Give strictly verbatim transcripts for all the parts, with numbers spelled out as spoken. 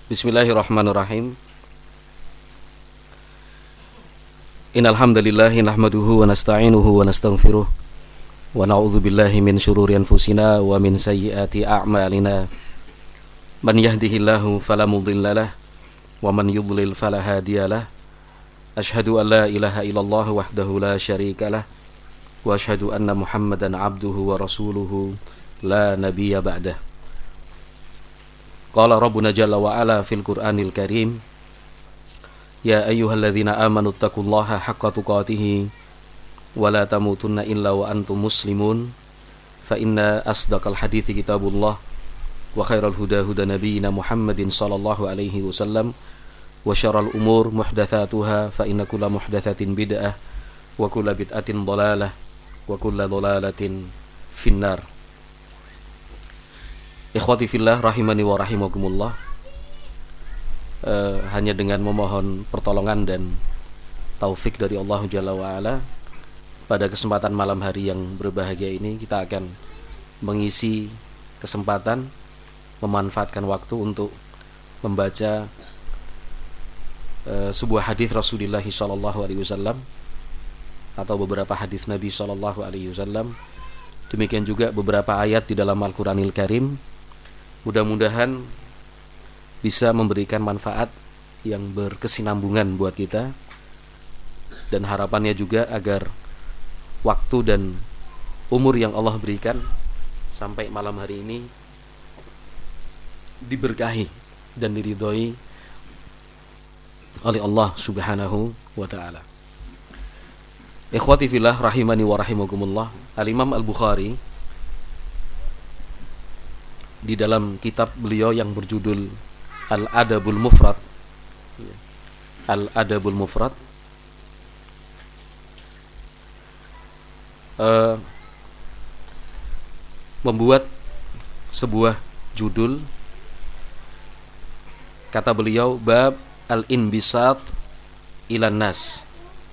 Bismillahirrahmanirrahim. Innal hamdalillah nahmaduhu wa nasta'inuhu wa nastaghfiruh wa na'udzu billahi min shururi anfusina wa min sayyiati a'malina. Man yahdihillahu fala mudhillalah wa man yudlil fala hadiyalah. Asyhadu an la ilaha illallah wahdahu la syarikalah wa asyhadu anna Muhammadan abduhu wa rasuluhu la nabiyya ba'dah. Qala Rabbuna jalla wa ala fil Qur'anil Karim, ya ayyuhalladzina amanu taqullaha haqqa tuqatih wa la tamutunna illa wa antum muslimun. Fa inna asdaqal hadithi kitabullah wa khairal huda huda nabiyyina Muhammadin sallallahu alaihi wasallam wa syarrul umur muhdatsatuha fa inna kulla muhdatsatin bid'ah wa kulla bid'atin dhalalah wa kulla dhalalatin finnar. Ikhwati fillah rahimani wa rahimakumullah. uh, Hanya dengan memohon pertolongan dan taufik dari Allah Jalla wa'ala, pada kesempatan malam hari yang berbahagia ini kita akan mengisi kesempatan, memanfaatkan waktu untuk membaca uh, sebuah hadis Rasulullah shallallahu alaihi wasallam atau beberapa hadis Nabi shallallahu alaihi wasallam. Demikian juga beberapa ayat di dalam Al-Quranil Karim. Mudah-mudahan bisa memberikan manfaat yang berkesinambungan buat kita, dan harapannya juga agar waktu dan umur yang Allah berikan sampai malam hari ini diberkahi dan diridhoi oleh Allah Subhanahu wa ta'ala. Ikhwati fillah rahimani wa rahimakumullah. Al-Imam Al-Bukhari di dalam kitab beliau yang berjudul Al-Adabul Mufrad, Al-Adabul Mufrad, uh, membuat sebuah judul, kata beliau, bab al-inbisat ilan nas,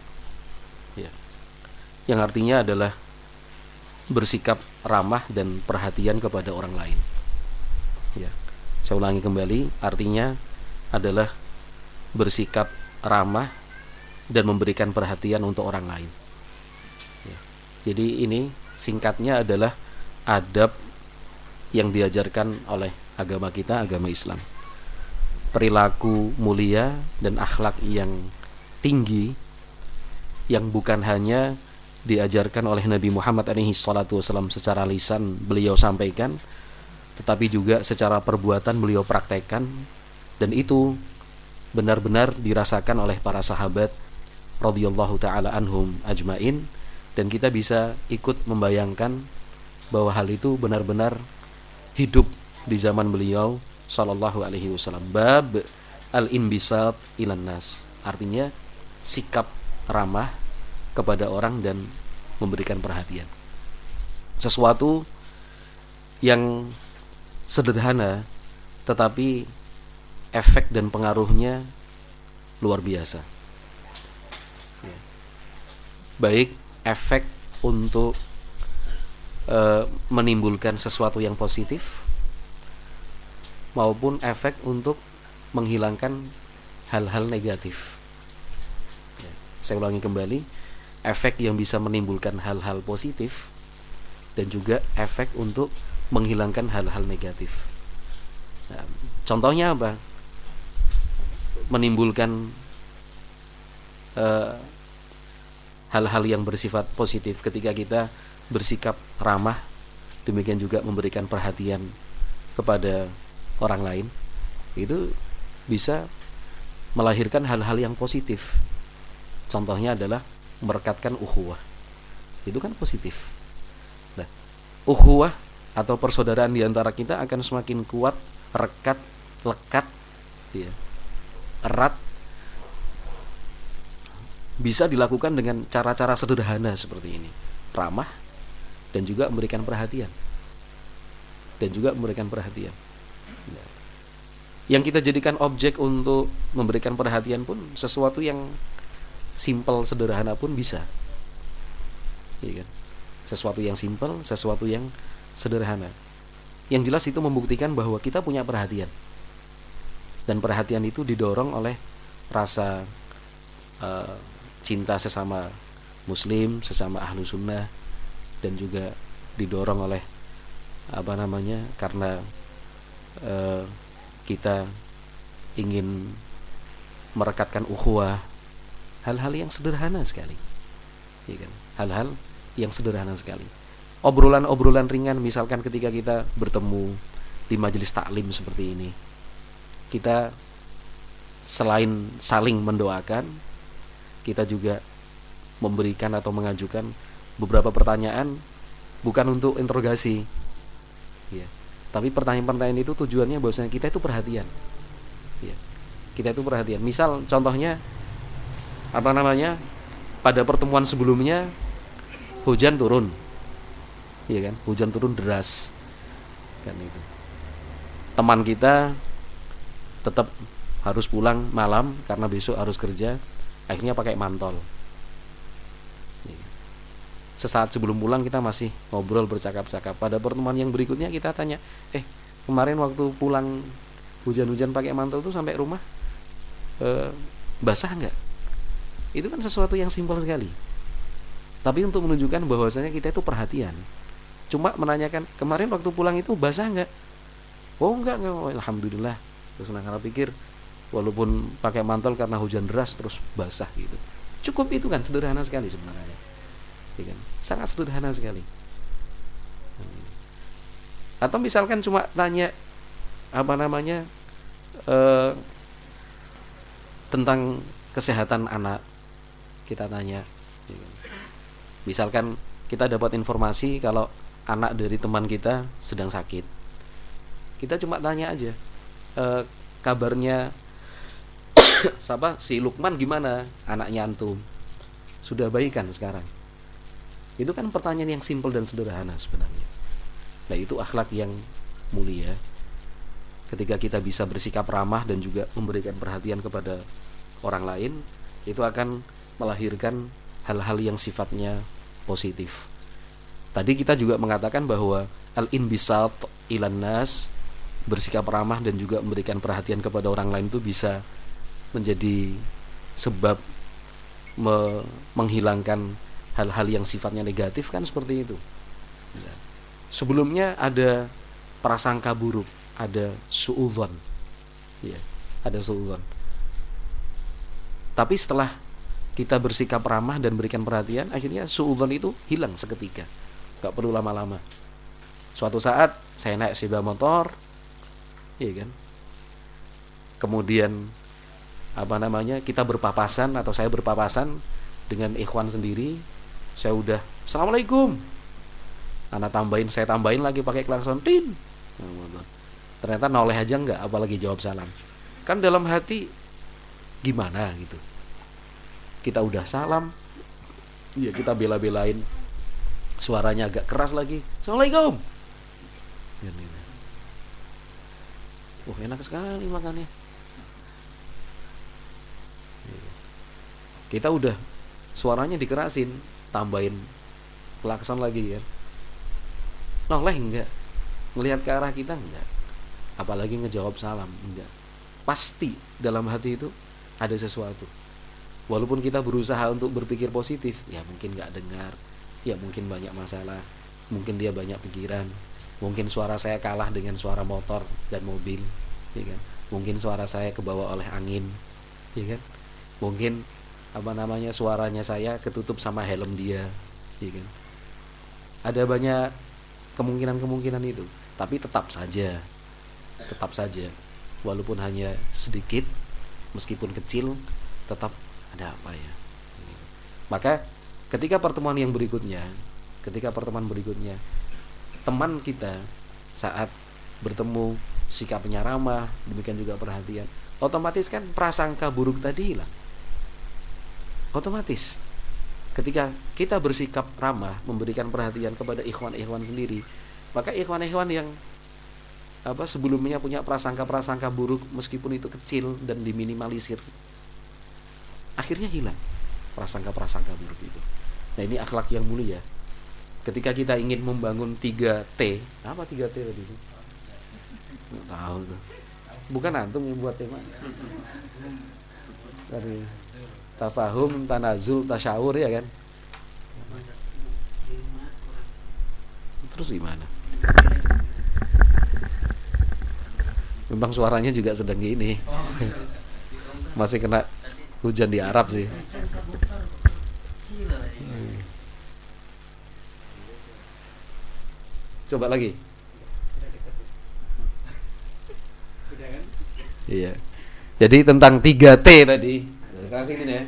ya, yang artinya adalah bersikap ramah dan perhatian kepada orang lain. Ya, saya ulangi kembali, artinya adalah bersikap ramah dan memberikan perhatian untuk orang lain. Ya, jadi ini singkatnya adalah adab yang diajarkan oleh agama kita, agama Islam. Perilaku mulia dan akhlak yang tinggi yang bukan hanya diajarkan oleh Nabi Muhammad alaihi salatu wasallam secara lisan beliau sampaikan, tetapi juga secara perbuatan beliau praktekkan, dan itu benar-benar dirasakan oleh para sahabat radhiyallahu taala anhum ajmain, dan kita bisa ikut membayangkan bahwa hal itu benar-benar hidup di zaman beliau sallallahu alaihi wasallam. Bab al-inbisat ilan nas, artinya sikap ramah kepada orang dan memberikan perhatian. Sesuatu yang sederhana tetapi efek dan pengaruhnya luar biasa. Ya. Baik efek untuk e, menimbulkan sesuatu yang positif maupun efek untuk menghilangkan hal-hal negatif. Ya. Saya ulangi kembali, efek yang bisa menimbulkan hal-hal positif dan juga efek untuk menghilangkan hal-hal negatif. Nah, contohnya apa? Menimbulkan uh, hal-hal yang bersifat positif ketika kita bersikap ramah, demikian juga memberikan perhatian kepada orang lain. Itu bisa melahirkan hal-hal yang positif. Contohnya adalah merekatkan ukhuwah. Itu kan positif. Nah, ukhuwah atau persaudaraan di antara kita akan semakin kuat, rekat, lekat, ya, erat, bisa dilakukan dengan cara-cara sederhana seperti ini, ramah dan juga memberikan perhatian, dan juga memberikan perhatian. Ya. Yang kita jadikan objek untuk memberikan perhatian pun sesuatu yang simpel, sederhana pun bisa, ya kan? Sesuatu yang simpel, sesuatu yang sederhana. Yang jelas itu membuktikan bahwa kita punya perhatian. Dan perhatian itu didorong oleh rasa uh, cinta sesama muslim, sesama ahlu sunnah, dan juga didorong oleh apa namanya karena uh, kita ingin merekatkan ukhuwah, hal-hal yang sederhana sekali, ya kan? Hal-hal yang sederhana sekali. Obrolan-obrolan ringan, misalkan ketika kita bertemu di majelis taklim seperti ini, kita selain saling mendoakan, kita juga memberikan atau mengajukan beberapa pertanyaan, bukan untuk interogasi, ya, tapi pertanyaan-pertanyaan itu tujuannya bahwasanya kita itu perhatian, ya, kita itu perhatian. Misal contohnya apa namanya, pada pertemuan sebelumnya hujan turun, ya kan, hujan turun deras, kan itu. Teman kita tetap harus pulang malam karena besok harus kerja, akhirnya pakai mantol. Sesaat sebelum pulang kita masih ngobrol, bercakap-cakap. Pada pertemuan yang berikutnya kita tanya, eh kemarin waktu pulang hujan-hujan pakai mantel tuh sampai rumah eh, basah nggak? Itu kan sesuatu yang simpel sekali, tapi untuk menunjukkan bahwasanya kita itu perhatian. Cuma menanyakan, kemarin waktu pulang itu basah nggak? Oh enggak, enggak. Oh, alhamdulillah. Terus nakal pikir walaupun pakai mantel karena hujan deras terus basah gitu. Cukup itu kan, sederhana sekali sebenarnya, ya kan? Sangat sederhana sekali. Atau misalkan cuma tanya apa namanya eh, tentang kesehatan anak, kita tanya, ya kan? Misalkan kita dapat informasi kalau anak dari teman kita sedang sakit, kita cuma tanya aja, e, kabarnya siapa si Lukman gimana, anaknya antum, sudah baik kan sekarang? Itu kan pertanyaan yang simpel dan sederhana sebenarnya. Nah, itu akhlak yang mulia, ketika kita bisa bersikap ramah dan juga memberikan perhatian kepada orang lain, itu akan melahirkan hal-hal yang sifatnya positif. Tadi kita juga mengatakan bahwa al-inbisat ilan nas, bersikap ramah dan juga memberikan perhatian kepada orang lain itu bisa menjadi sebab me- menghilangkan hal-hal yang sifatnya negatif, kan seperti itu. Sebelumnya ada prasangka buruk, ada suudzon, ya, ada suudzon. Tapi setelah kita bersikap ramah dan berikan perhatian, akhirnya suudzon itu hilang seketika, gak perlu lama-lama. Suatu saat saya naik sepeda motor, iya kan, kemudian apa namanya kita berpapasan atau saya berpapasan dengan ikhwan sendiri, saya udah assalamualaikum, anak tambahin, saya tambahin lagi pakai klakson, tin, ternyata noleh aja enggak, apalagi jawab salam. Kan dalam hati gimana gitu, kita udah salam, ya kita bela-belain, suaranya agak keras lagi, assalamualaikum. Wah, oh, enak sekali makannya. Kita udah suaranya dikerasin, tambahin klakson lagi kan. Noleh enggak, ngelihat ke arah kita enggak, apalagi ngejawab salam enggak. Pasti dalam hati itu ada sesuatu. Walaupun kita berusaha untuk berpikir positif, ya mungkin enggak dengar, ya mungkin banyak masalah, mungkin dia banyak pikiran, mungkin suara saya kalah dengan suara motor dan mobil, ya kan? Mungkin suara saya kebawa oleh angin, ya kan? Mungkin apa namanya suaranya saya ketutup sama helm dia, ya kan? Ada banyak kemungkinan-kemungkinan itu, tapi tetap saja, tetap saja, walaupun hanya sedikit, meskipun kecil, tetap ada apa ya? Maka ketika pertemuan yang berikutnya, ketika pertemuan berikutnya, teman kita saat bertemu sikapnya ramah, demikian juga perhatian, otomatis kan prasangka buruk tadi hilang. Otomatis ketika kita bersikap ramah, memberikan perhatian kepada ikhwan-ikhwan sendiri, maka ikhwan-ikhwan yang apa sebelumnya punya prasangka-prasangka buruk, meskipun itu kecil dan diminimalisir, akhirnya hilang prasangka-prasangka buruk itu. Nah, ini akhlak yang mulia. Ketika kita ingin membangun tiga T, apa tiga T tadi? Nggak tahu tuh. Bukan antum yang buat tema. Dari tafahum, tanazul, tasyawur ya kan. Terus gimana? Memang suaranya juga sedang gini. Masih kena hujan di Arab sih. Coba lagi. Iya. Jadi tentang tiga T tadi. Kasih ini ya.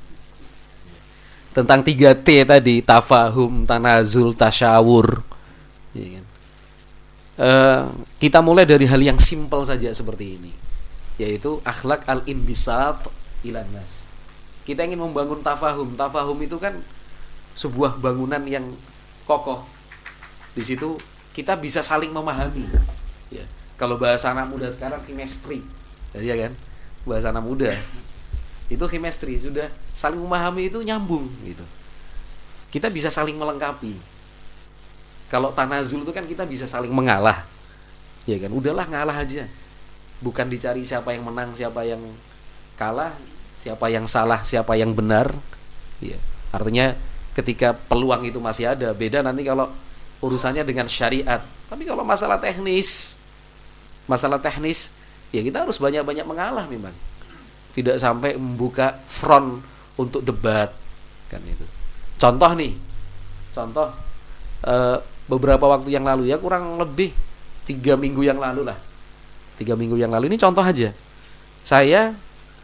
Tentang tiga T tadi, tafahum, tanazul, tasyawur. Iya kan? Uh, kita mulai dari hal yang simpel saja seperti ini, yaitu akhlak al-inbisat ilan nas. Kita ingin membangun tafahum. Tafahum itu kan sebuah bangunan yang kokoh. Di situ kita bisa saling memahami. Ya. Kalau bahasa anak muda sekarang chemistry. Ya kan? Bahasa anak muda itu chemistry, sudah saling memahami itu nyambung gitu. Kita bisa saling melengkapi. Kalau tanazul itu kan kita bisa saling mengalah. Ya kan? Udahlah ngalah aja. Bukan dicari siapa yang menang, siapa yang kalah, siapa yang salah, siapa yang benar. Ya. Artinya ketika peluang itu masih ada, beda nanti kalau urusannya dengan syariat. Tapi kalau masalah teknis, masalah teknis ya kita harus banyak-banyak mengalah memang. Tidak sampai membuka front untuk debat kan itu. Contoh nih. Contoh e, beberapa waktu yang lalu ya, kurang lebih tiga minggu yang lalu lah. Tiga minggu yang lalu ini contoh aja. Saya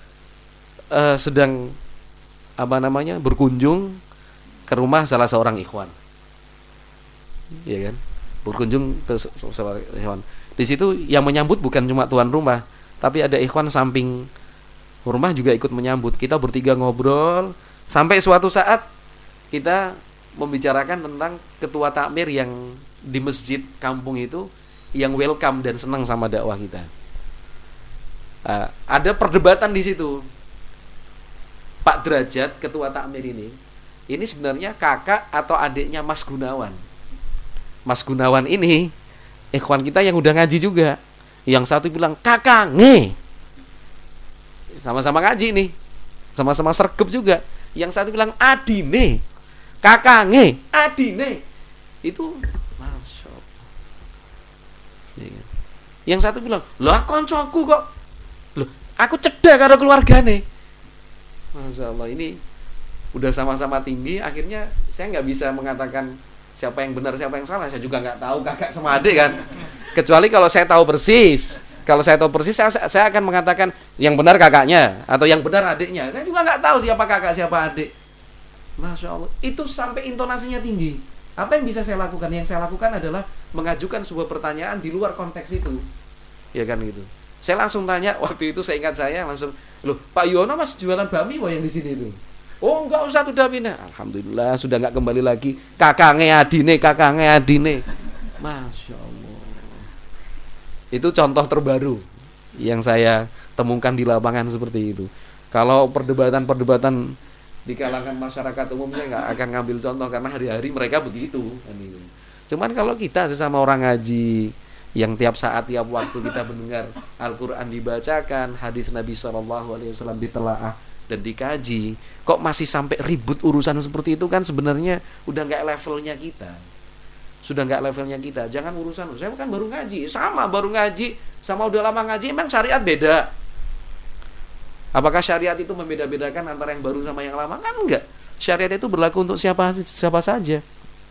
e, sedang apa namanya? berkunjung ke rumah salah seorang ikhwan. Iya kan? Berkunjung ke seorang ikhwan. Di situ yang menyambut bukan cuma tuan rumah, tapi ada ikhwan samping rumah juga ikut menyambut. Kita bertiga ngobrol sampai suatu saat kita membicarakan tentang ketua takmir yang di masjid kampung itu yang welcome dan senang sama dakwah kita. Uh, ada perdebatan di situ. Pak Derajat, ketua takmir ini, ini sebenarnya kakak atau adiknya Mas Gunawan. Mas Gunawan ini ikhwan kita yang udah ngaji juga. Yang satu bilang kakange, sama-sama ngaji nih, sama-sama sergep juga. Yang satu bilang adine, kakange, adine. Itu masya Allah. Yang satu bilang, lah koncoku kok, loh aku cedak karo keluargane. Masya Allah, ini udah sama-sama tinggi. Akhirnya saya nggak bisa mengatakan siapa yang benar, siapa yang salah. Saya juga nggak tahu kakak sama adik kan. Kecuali kalau saya tahu persis. Kalau saya tahu persis, saya, saya akan mengatakan yang benar kakaknya atau yang benar adiknya. Saya juga nggak tahu siapa kakak, siapa adik. Masya Allah, itu sampai intonasinya tinggi. Apa yang bisa saya lakukan? Yang saya lakukan adalah mengajukan sebuah pertanyaan di luar konteks itu. Ya kan gitu. Saya langsung tanya, waktu itu saya ingat saya langsung, loh Pak Yono masih jualan bakmi wah yang di sini itu. Oh enggak usah udah pindah. Alhamdulillah sudah nggak kembali lagi. Kakange adine, kakange adine. Masya Allah. Itu contoh terbaru yang saya temukan di lapangan seperti itu. Kalau perdebatan-perdebatan di kalangan masyarakat umum saya nggak akan ngambil contoh karena hari-hari mereka begitu. Cuman kalau kita sesama orang ngaji yang tiap saat tiap waktu kita mendengar Al-Quran dibacakan, hadis Nabi shallallahu alaihi wasallam ditelaah dan dikaji, kok masih sampai ribut urusan seperti itu, kan sebenarnya udah nggak levelnya kita. Sudah nggak levelnya kita. Jangan urusan, saya kan baru ngaji, sama baru ngaji, sama udah lama ngaji, emang syariat beda. Apakah syariat itu membeda-bedakan antara yang baru sama yang lama? Kan enggak. Syariat itu berlaku untuk siapa siapa saja.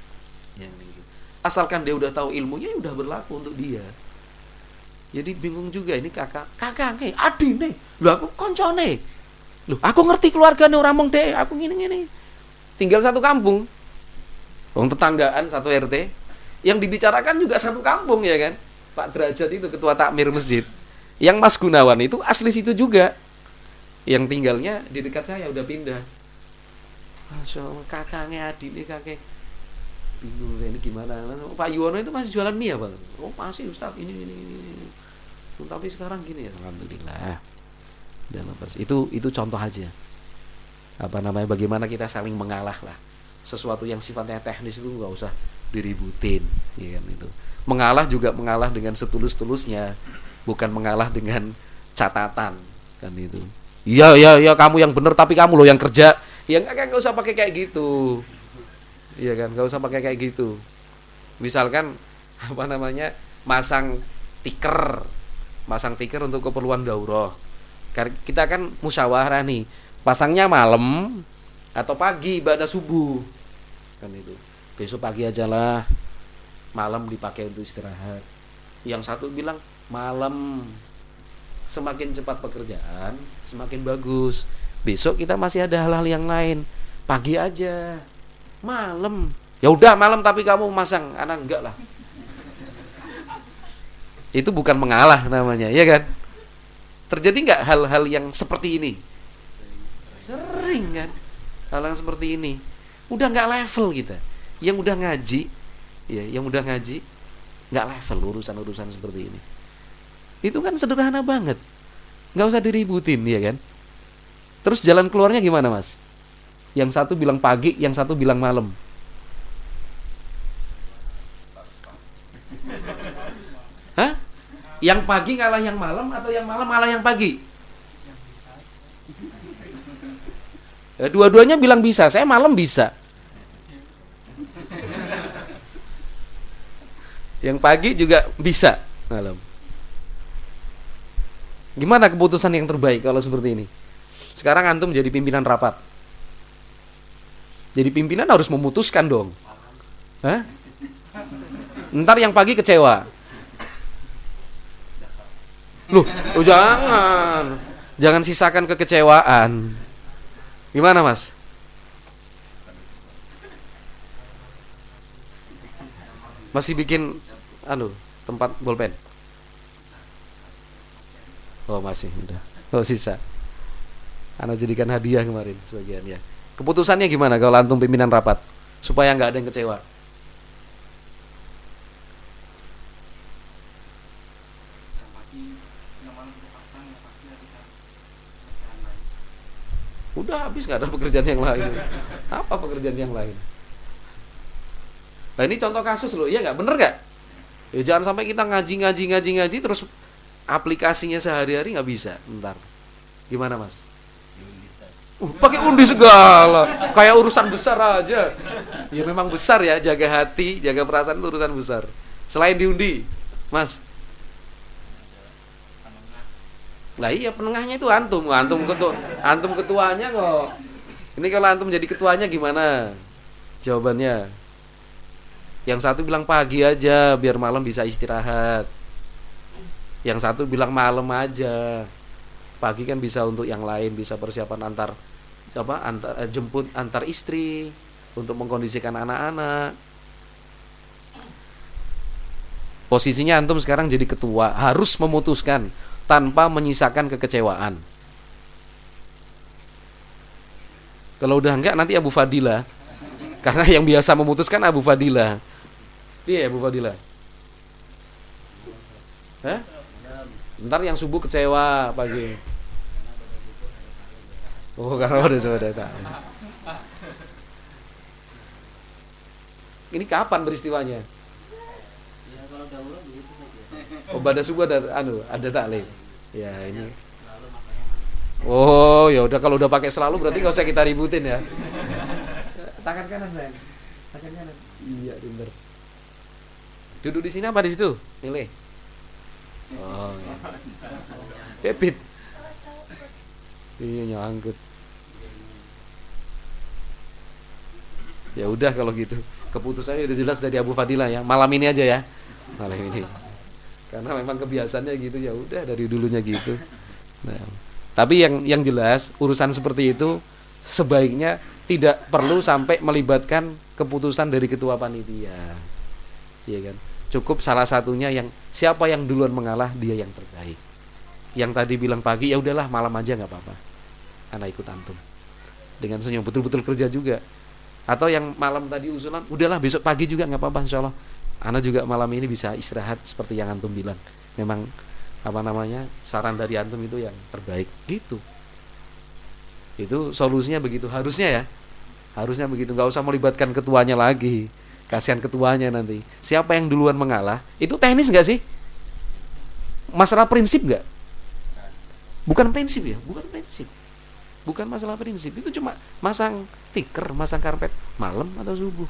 Asalkan dia udah tahu ilmunya, ya udah berlaku untuk dia. Jadi bingung juga ini kakak, kakak, hey, adine, lu aku koncone, lu aku ngerti keluarganya orang mong deh, aku gini-gini. Tinggal satu kampung, orang tetanggaan satu R T. Yang dibicarakan juga satu kampung ya kan. Pak Derajat itu ketua takmir masjid. Yang Mas Gunawan itu asli situ juga. Yang tinggalnya di dekat saya udah pindah. Masya Allah, kakaknya adine kakek. Bingung saya ini gimana. Pak Yuwono itu masih jualan mie apa? Oh masih Ustaz, ini ini ini. Tapi sekarang gini ya, alhamdulillah. Dan lepas itu itu contoh aja. Apa namanya, bagaimana kita saling mengalah lah. Sesuatu yang sifatnya teknis itu enggak usah diributin, ya kan itu. Mengalah juga mengalah dengan setulus-tulusnya. bukan mengalah dengan catatan kan itu. Iya iya iya kamu yang benar tapi kamu loh yang kerja. Ya enggak, enggak usah pakai kayak gitu. Iya kan, enggak usah pakai kayak gitu. Misalkan apa namanya? Masang tiker. Masang tiker untuk keperluan daurah. Kita kan musyawarah nih. Pasangnya malam atau pagi ba'da subuh. Kan itu. Besok pagi aja lah. Malam dipakai untuk istirahat. Yang satu bilang malam. Semakin cepat pekerjaan, semakin bagus. Besok kita masih ada hal-hal yang lain. Pagi aja. Malam. Ya udah malam tapi kamu masang. Anak enggak lah. Itu bukan mengalah namanya, ya kan? Terjadi enggak hal-hal yang seperti ini? Sering kan? Hal yang seperti ini. Udah enggak level kita. Yang udah ngaji, ya, yang udah ngaji enggak level urusan-urusan seperti ini. Itu kan sederhana banget. Nggak usah diributin, ya kan? Terus jalan keluarnya gimana, Mas? Yang satu bilang pagi, yang satu bilang malam. Hah? Yang pagi ngalah yang malam atau yang malam ngalah yang pagi? Ya, dua-duanya bilang bisa. Saya malam bisa. Yang pagi juga bisa malam. Gimana keputusan yang terbaik kalau seperti ini? Sekarang antum jadi pimpinan rapat. Jadi pimpinan harus memutuskan dong. Hah? Ntar yang pagi kecewa. Loh, oh jangan. Jangan sisakan kekecewaan. Gimana, Mas? Masih bikin anu, tempat bolpen? Oh masih, udah. Oh sisa. Ana jadikan hadiah kemarin sebagian ya. Keputusannya gimana kalau antum pimpinan rapat supaya nggak ada yang kecewa? Udah habis nggak ada pekerjaan yang lain. Apa pekerjaan yang lain? Nah ini contoh kasus loh, iya nggak? Bener nggak? Ya jangan sampai kita ngaji ngaji ngaji ngaji terus aplikasinya sehari-hari nggak bisa. Bentar, gimana Mas? Uh, pakai undi segala, kayak urusan besar aja. Ya memang besar ya, jaga hati, jaga perasaan itu urusan besar. Selain diundi, Mas. Lah iya penengahnya itu antum, antum ketua, antum ketuanya kok. Ini kalau antum jadi ketuanya gimana? Jawabannya. Yang satu bilang pagi aja biar malam bisa istirahat. Yang satu bilang malam aja. Pagi kan bisa untuk yang lain, bisa persiapan antar apa antar eh, jemput antar istri, untuk mengkondisikan anak-anak. Posisinya antum sekarang jadi ketua, harus memutuskan tanpa menyisakan kekecewaan. Kalau udah enggak nanti Abu Fadilah. Karena yang biasa memutuskan Abu Fadilah. Iya Abu Fadilah. Hah? Ntar yang subuh kecewa pagi. Oh karena udah sudah tak. Ini kapan peristiwanya? Oh pada subuh ada anu ada taklim. Ya ini. Oh ya udah kalau udah pakai selalu berarti nggak usah kita ributin ya. Tangan kanan sayang. Tangan kanan. Iya bener. Duduk di sini apa di situ? Milih. Oh. Ya. Debit. Iya nyangkut. Ya udah kalau gitu. Keputusannya udah jelas dari Abu Fadilah ya. Malam ini aja ya. Malam ini. Karena memang kebiasaannya gitu ya udah dari dulunya gitu. Nah, tapi yang yang jelas urusan seperti itu sebaiknya tidak perlu sampai melibatkan keputusan dari ketua panitia. Iya kan? Cukup salah satunya yang siapa yang duluan mengalah dia yang terbaik. Yang tadi bilang pagi ya udahlah malam aja nggak apa-apa. Ana ikut antum. Dengan senyum betul-betul kerja juga. Atau yang malam tadi usulan udahlah besok pagi juga nggak apa-apa insyaallah. Ana juga malam ini bisa istirahat seperti yang antum bilang. Memang apa namanya saran dari antum itu yang terbaik gitu. Itu solusinya begitu harusnya ya. Harusnya begitu, nggak usah melibatkan ketuanya lagi. Kasihan ketuanya nanti. Siapa yang duluan mengalah? Itu teknis nggak sih? Masalah prinsip nggak? Bukan prinsip ya, bukan prinsip. Bukan masalah prinsip, itu cuma masang tikar, masang karpet malam atau subuh.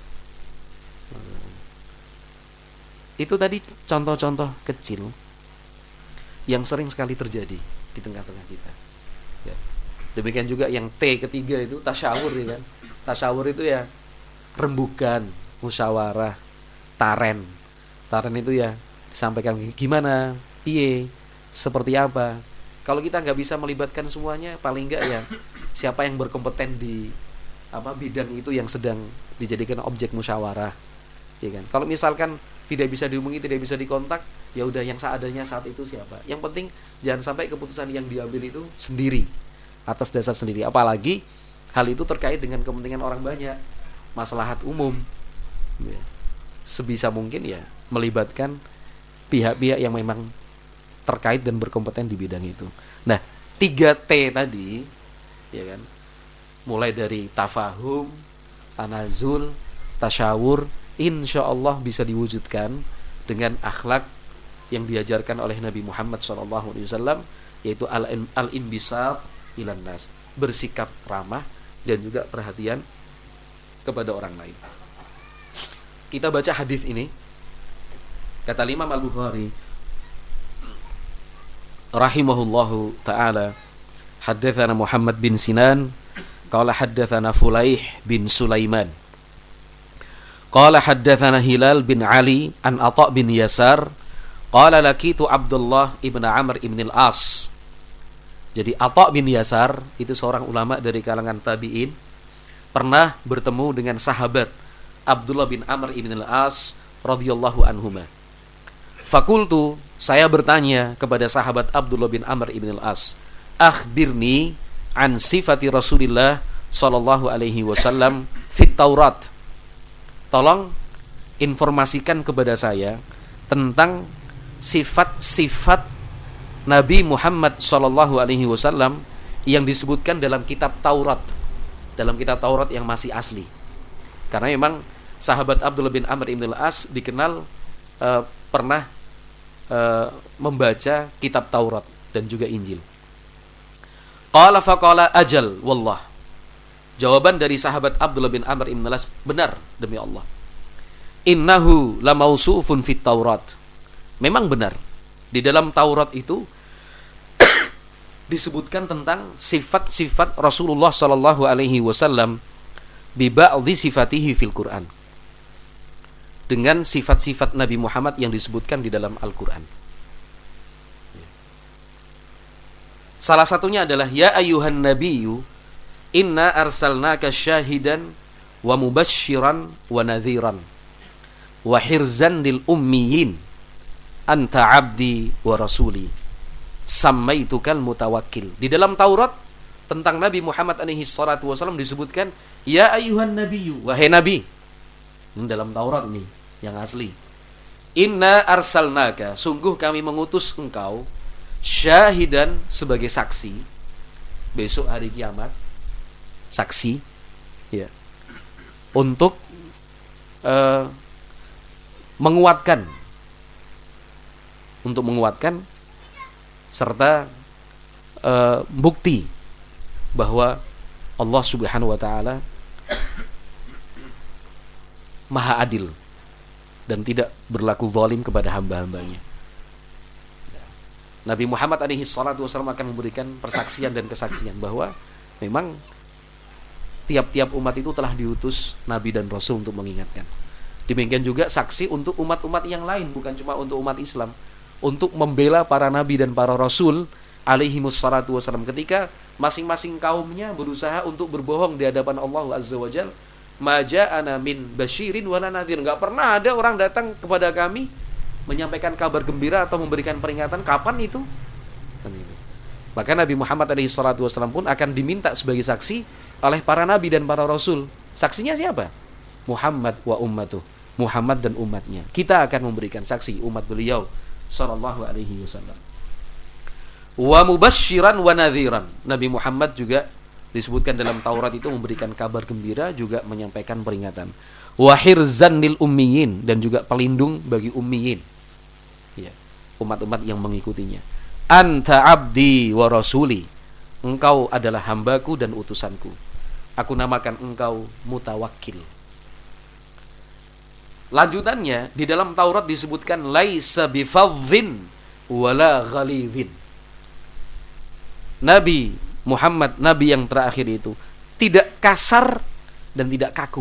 Itu tadi contoh-contoh kecil yang sering sekali terjadi di tengah-tengah kita. Ya. Demikian juga yang T ketiga itu tasyawur ya kan. Tasyawur itu ya rembukan, musyawarah, taren. Taren itu ya disampaikan gimana, piye, seperti apa. Kalau kita nggak bisa melibatkan semuanya, paling nggak ya siapa yang berkompeten di apa bidang itu yang sedang dijadikan objek musyawarah, ya kan. Kalau misalkan tidak bisa dihubungi, tidak bisa dikontak, ya udah yang seadanya saat itu siapa. Yang penting jangan sampai keputusan yang diambil itu sendiri, atas dasar sendiri. Apalagi hal itu terkait dengan kepentingan orang banyak, maslahat umum. Ya. Sebisa mungkin ya melibatkan pihak-pihak yang memang terkait dan berkompeten di bidang itu. Nah, tiga T tadi, ya kan, mulai dari tafahum, tanazul, tasyawur, insya Allah bisa diwujudkan dengan akhlak yang diajarkan oleh Nabi Muhammad shallallahu alaihi wasallam, yaitu al-inbisat ilan nas, bersikap ramah dan juga perhatian kepada orang lain. Kita baca hadis ini, kata Imam Al-Bukhari rahimahullahu ta'ala, haddatsana Muhammad bin Sinan qala haddatsana Fulaih bin Sulaiman qala haddatsana Hilal bin Ali an Atha bin Yasar qala laqitu Abdullah ibn Amr ibn al-As. Jadi Atha bin Yasar itu seorang ulama dari kalangan tabi'in, pernah bertemu dengan sahabat Abdullah bin Amr ibn al-As radhiyallahu anhuma. Fakultu, saya bertanya kepada sahabat Abdullah bin Amr ibn al-As, akhbirni an sifati Rasulillah sallallahu alaihi wasallam fit Taurat. Tolong informasikan kepada saya tentang sifat-sifat Nabi Muhammad sallallahu alaihi wasallam yang disebutkan dalam kitab Taurat, dalam kitab Taurat yang masih asli. Karena memang sahabat Abdullah bin Amr ibn al-As dikenal uh, pernah uh, membaca kitab Taurat dan juga Injil. Qala faqala ajal wallah. Jawaban dari sahabat Abdullah bin Amr ibn al-As, benar demi Allah. Innahu lamausufun fit Taurat. Memang benar. Di dalam Taurat itu disebutkan tentang sifat-sifat Rasulullah sallallahu alaihi wasallam bi ba'dhi sifatihi fil Quran. Dengan sifat-sifat Nabi Muhammad yang disebutkan di dalam Al-Quran. Salah satunya adalah ya ayyuhan nabiyyu inna arsalnaka syahidan wa mubasysyiran wa nadhiran wa hirzan lil ummiyin anta abdi wa rasuli samaitukal mutawakkil. Di dalam Taurat tentang Nabi Muhammad alaihi salatu wasallam disebutkan ya ayyuhan nabiyyu, wahai nabi. Ini dalam Taurat ini yang asli. Inna arsalnaka, sungguh kami mengutus engkau syahidan, sebagai saksi besok hari kiamat, saksi ya, untuk uh, menguatkan untuk menguatkan serta uh, bukti bahwa Allah Subhanahu wa taala Maha adil dan tidak berlaku zalim kepada hamba-hambanya. Nabi Muhammad alaihi salatu wasallam akan memberikan persaksian dan kesaksian bahwa memang tiap-tiap umat itu telah diutus Nabi dan Rasul untuk mengingatkan. Demikian juga saksi untuk umat-umat yang lain, bukan cuma untuk umat Islam, untuk membela para Nabi dan para Rasul alaihi salatu wasallam ketika masing-masing kaumnya berusaha untuk berbohong di hadapan Allah Azza wa Jalla. Maja'ana min basyirin wala nadhir. Enggak pernah ada orang datang kepada kami menyampaikan kabar gembira atau memberikan peringatan. Kapan itu? Kan itu. Maka Nabi Muhammad alaihi salatu wasallam pun akan diminta sebagai saksi oleh para nabi dan para rasul. Saksinya siapa? Muhammad wa ummatuh. Muhammad dan umatnya. Kita akan memberikan saksi umat beliau sallallahu alaihi wasallam. Wa mubasysyiran wa nadhiran. Nabi Muhammad juga disebutkan dalam Taurat itu memberikan kabar gembira, juga menyampaikan peringatan. Wa hirzan lil ummiyin, dan juga pelindung bagi ummiyin. Ya. umat-umat yang mengikutinya. Anta abdi wa rasuli, engkau adalah hambaku dan utusanku. Aku namakan engkau mutawakkil. Lanjutannya di dalam Taurat disebutkan laisa bifadhin wala ghalidhin. Nabi Muhammad, nabi yang terakhir itu tidak kasar dan tidak kaku,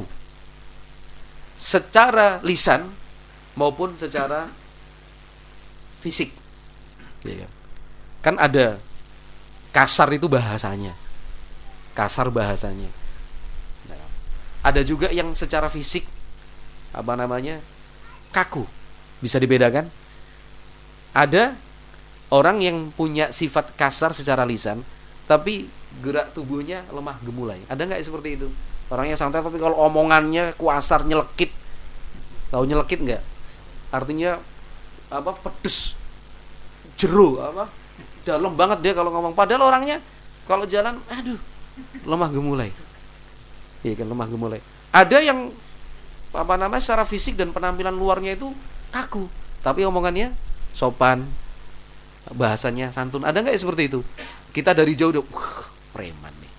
secara lisan maupun secara fisik. Kan ada kasar itu bahasanya, kasar bahasanya. Nah, ada juga yang secara fisik apa namanya kaku, bisa dibedakan. Ada orang yang punya sifat kasar secara lisan, tapi gerak tubuhnya lemah gemulai. Ada nggak seperti itu? Orangnya santai tapi kalau omongannya kuasar, nyelekit. Tahu nyelekit nggak? Artinya apa? Pedes, jeru, apa? Dalam banget dia kalau ngomong. Padahal orangnya kalau jalan, aduh, lemah gemulai. Iya kan, lemah gemulai. Ada yang apa namanya secara fisik dan penampilan luarnya itu kaku, tapi omongannya sopan, bahasanya santun. Ada nggak seperti itu? Kita dari jauh udah, uh, preman nih,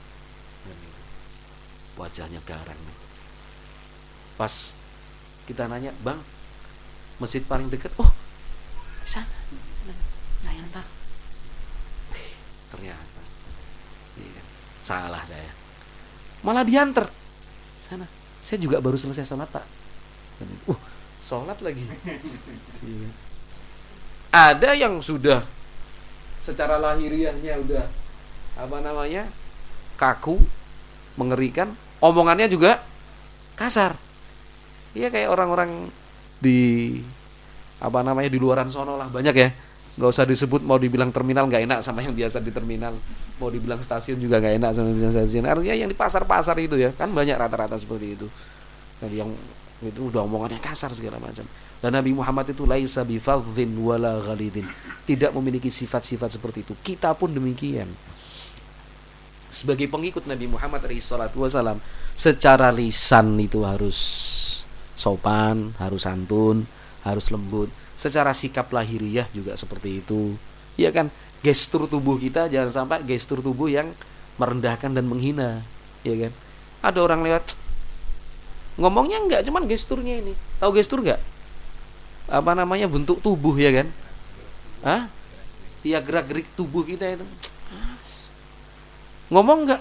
wajahnya garang nih. Pas kita nanya, bang, masjid paling dekat, oh, sana, sana, saya antar. Wih, ternyata, iya, salah saya, malah diantar sana. Saya juga baru selesai sholat pak. Uh, sholat lagi. Iya. Ada yang sudah secara lahiriahnya udah apa namanya kaku, mengerikan, omongannya juga kasar. Iya kayak orang-orang di apa namanya di luaran sono lah, banyak ya. Nggak usah disebut, mau dibilang terminal nggak enak sama yang biasa di terminal, mau dibilang stasiun juga nggak enak sama yang biasa stasiun. Artinya yang di pasar-pasar itu ya, kan banyak rata-rata seperti itu. Dan yang itu udah omongannya kasar segala macam. Dan Nabi Muhammad itu laisa bifadhin wala ghalidhin, tidak memiliki sifat-sifat seperti itu. Kita pun demikian. Sebagai pengikut Nabi Muhammad shallallahu alaihi wasallam, secara lisan itu harus sopan, harus santun, harus lembut. Secara sikap lahiriah juga seperti itu. Ya kan, gestur tubuh kita jangan sampai gestur tubuh yang merendahkan dan menghina, ya kan? Ada orang lewat ngomongnya enggak, cuman gesturnya ini. Tahu gestur enggak? Apa namanya bentuk tubuh ya kan? Hah? Iya, gerak-gerik tubuh kita itu. Ngomong enggak?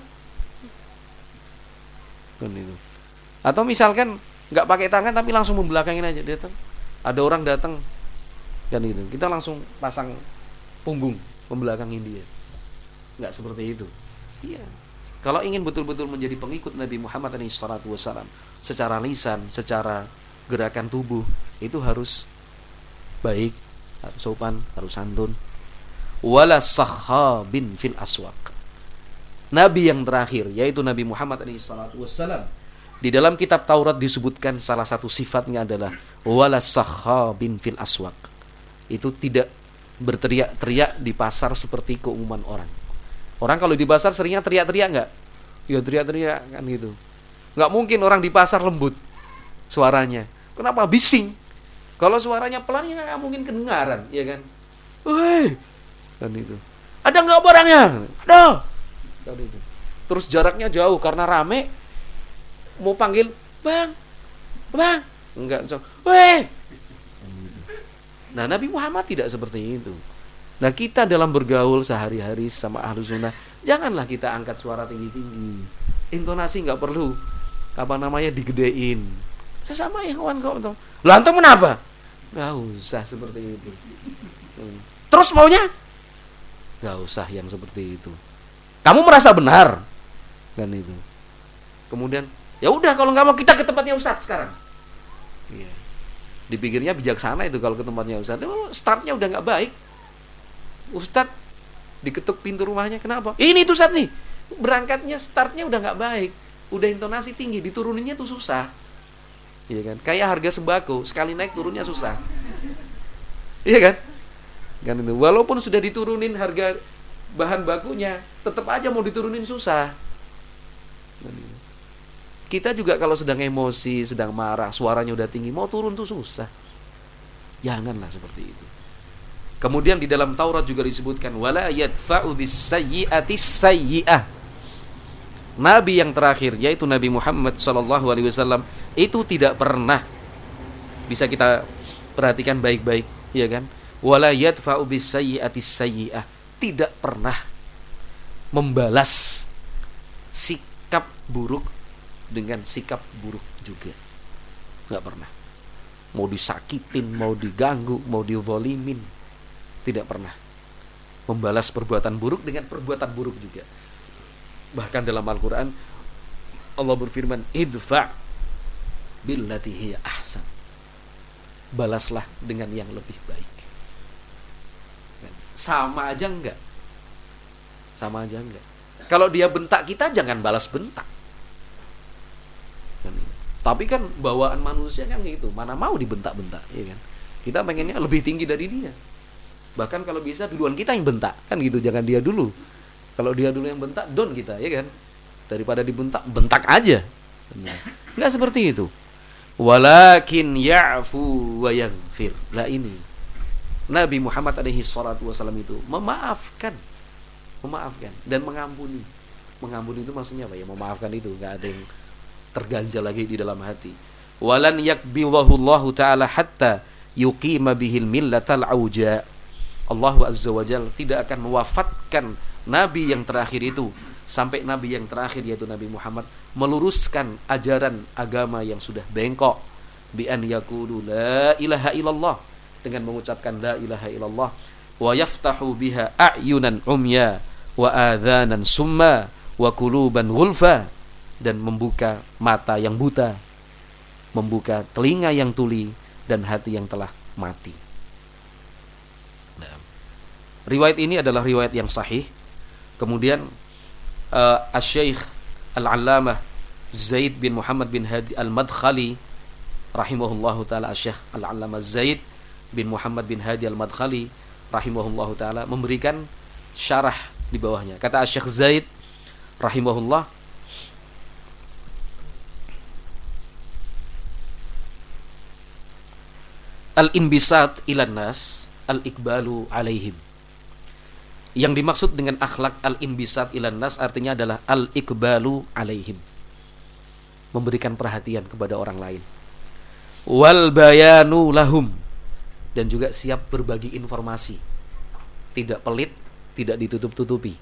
Kan itu. Atau misalkan enggak pakai tangan tapi langsung membelakangin aja, datang. Ada orang datang kan gitu. Kita langsung pasang punggung membelakangin dia. Enggak seperti itu. Iya. Kalau ingin betul-betul menjadi pengikut Nabi Muhammad shallallahu alaihi wasallam, secara lisan, secara gerakan tubuh itu harus baik, harus sopan, harus santun. Wala sakhabin fil aswaq. Nabi yang terakhir yaitu Nabi Muhammad shallallahu alaihi wasallam, di dalam kitab Taurat disebutkan salah satu sifatnya adalah wala sakhabin fil aswaq. Itu tidak berteriak-teriak di pasar seperti keumuman orang. Orang kalau di pasar seringnya teriak-teriak enggak? Ya teriak-teriak kan gitu. Enggak mungkin orang di pasar lembut suaranya. Kenapa? Bising. Kalau suaranya pelan ya enggak mungkin kedengaran, ya kan? Woi. Kan itu. Ada enggak barangnya? Ada. Kan itu. Terus jaraknya jauh karena rame. Mau panggil, "Bang. Bang." Enggak, so, "Woi." Nah, Nabi Muhammad tidak seperti itu. Nah, kita dalam bergaul sehari-hari sama ahlu sunnah, janganlah kita angkat suara tinggi-tinggi. Intonasi nggak perlu apa namanya digedein. Sesama ikhwan kok. Lah antum kenapa? Nggak usah seperti itu. Terus maunya? Nggak usah yang seperti itu. Kamu merasa benar kan itu. Kemudian, ya udah kalau nggak mau kita ke tempatnya Ustadz sekarang. Iya. Dipikirnya bijaksana itu kalau ke tempatnya Ustadz. Oh, startnya udah nggak baik. Ustadz diketuk pintu rumahnya, kenapa? Ini tuh Ustadz nih, berangkatnya startnya udah nggak baik, udah intonasi tinggi, dituruninnya tuh susah, iya kan? Kayak harga sembako, sekali naik turunnya susah, iya kan? Kan itu, walaupun sudah diturunin harga bahan bakunya, tetap aja mau diturunin susah. Kita juga kalau sedang emosi, sedang marah, suaranya udah tinggi, mau turun tuh susah. Janganlah seperti itu. Kemudian di dalam Taurat juga disebutkan wala yadfa'u bis-sayyi'ati sayyi'ah. Nabi yang terakhir yaitu Nabi Muhammad sallallahu alaihi wasallam itu tidak pernah, bisa kita perhatikan baik-baik, ya kan? Wala yadfa'u bis-sayyi'ati sayyi'ah, tidak pernah membalas sikap buruk dengan sikap buruk juga. Enggak pernah. Mau disakitin, mau diganggu, mau dizalimin, tidak pernah membalas perbuatan buruk dengan perbuatan buruk juga. Bahkan dalam Al-Quran Allah berfirman, idfa' billati hiya ahsan, balaslah dengan yang lebih baik. Sama aja enggak? Sama aja enggak? Kalau dia bentak kita, jangan balas bentak. Tapi kan bawaan manusia kan gitu, mana mau dibentak-bentak, ya kan? Kita pengennya lebih tinggi dari dia. Bahkan kalau bisa duluan kita yang bentak, kan gitu, jangan dia dulu. Kalau dia dulu yang bentak, down kita, ya kan? Daripada dibentak, bentak aja. Enggak seperti itu. Walakin ya'fu wa yaghfir. Lah ini Nabi Muhammad alaihi salatu wasallam itu memaafkan, memaafkan dan mengampuni. Mengampuni itu maksudnya apa ya? Memaafkan itu enggak ada yang terganjal lagi di dalam hati. Walan yakbidahu Allah taala hatta yuqima bihil millatal auja. Allah azza wajalla tidak akan mewafatkan Nabi yang terakhir itu sampai Nabi yang terakhir yaitu Nabi Muhammad meluruskan ajaran agama yang sudah bengkok, bi an yaqulu la ilaha illallah, dengan mengucapkan la ilaha illallah, wa yaftahu biha a'yunan umya wa adhanan summa wa quluban ghulfa, dan membuka mata yang buta, membuka telinga yang tuli, dan hati yang telah mati. Nah, riwayat ini adalah riwayat yang sahih. Kemudian uh, Asy-Syaikh Al-Allamah Zaid bin Muhammad bin Hadi Al-Madkhali rahimahullahu taala, Asy-Syaikh Al-Allamah Zaid bin Muhammad bin Hadi Al-Madkhali rahimahullahu taala memberikan syarah di bawahnya. Kata Asy-Syaikh Zaid rahimahullah, al-inbisat ilan nas al-iqbalu alaihim. Yang dimaksud dengan akhlak al-inbisat ilan nas artinya adalah al-iqbalu alaihim, memberikan perhatian kepada orang lain. Wal bayanu lahum, dan juga siap berbagi informasi, tidak pelit, tidak ditutup-tutupi.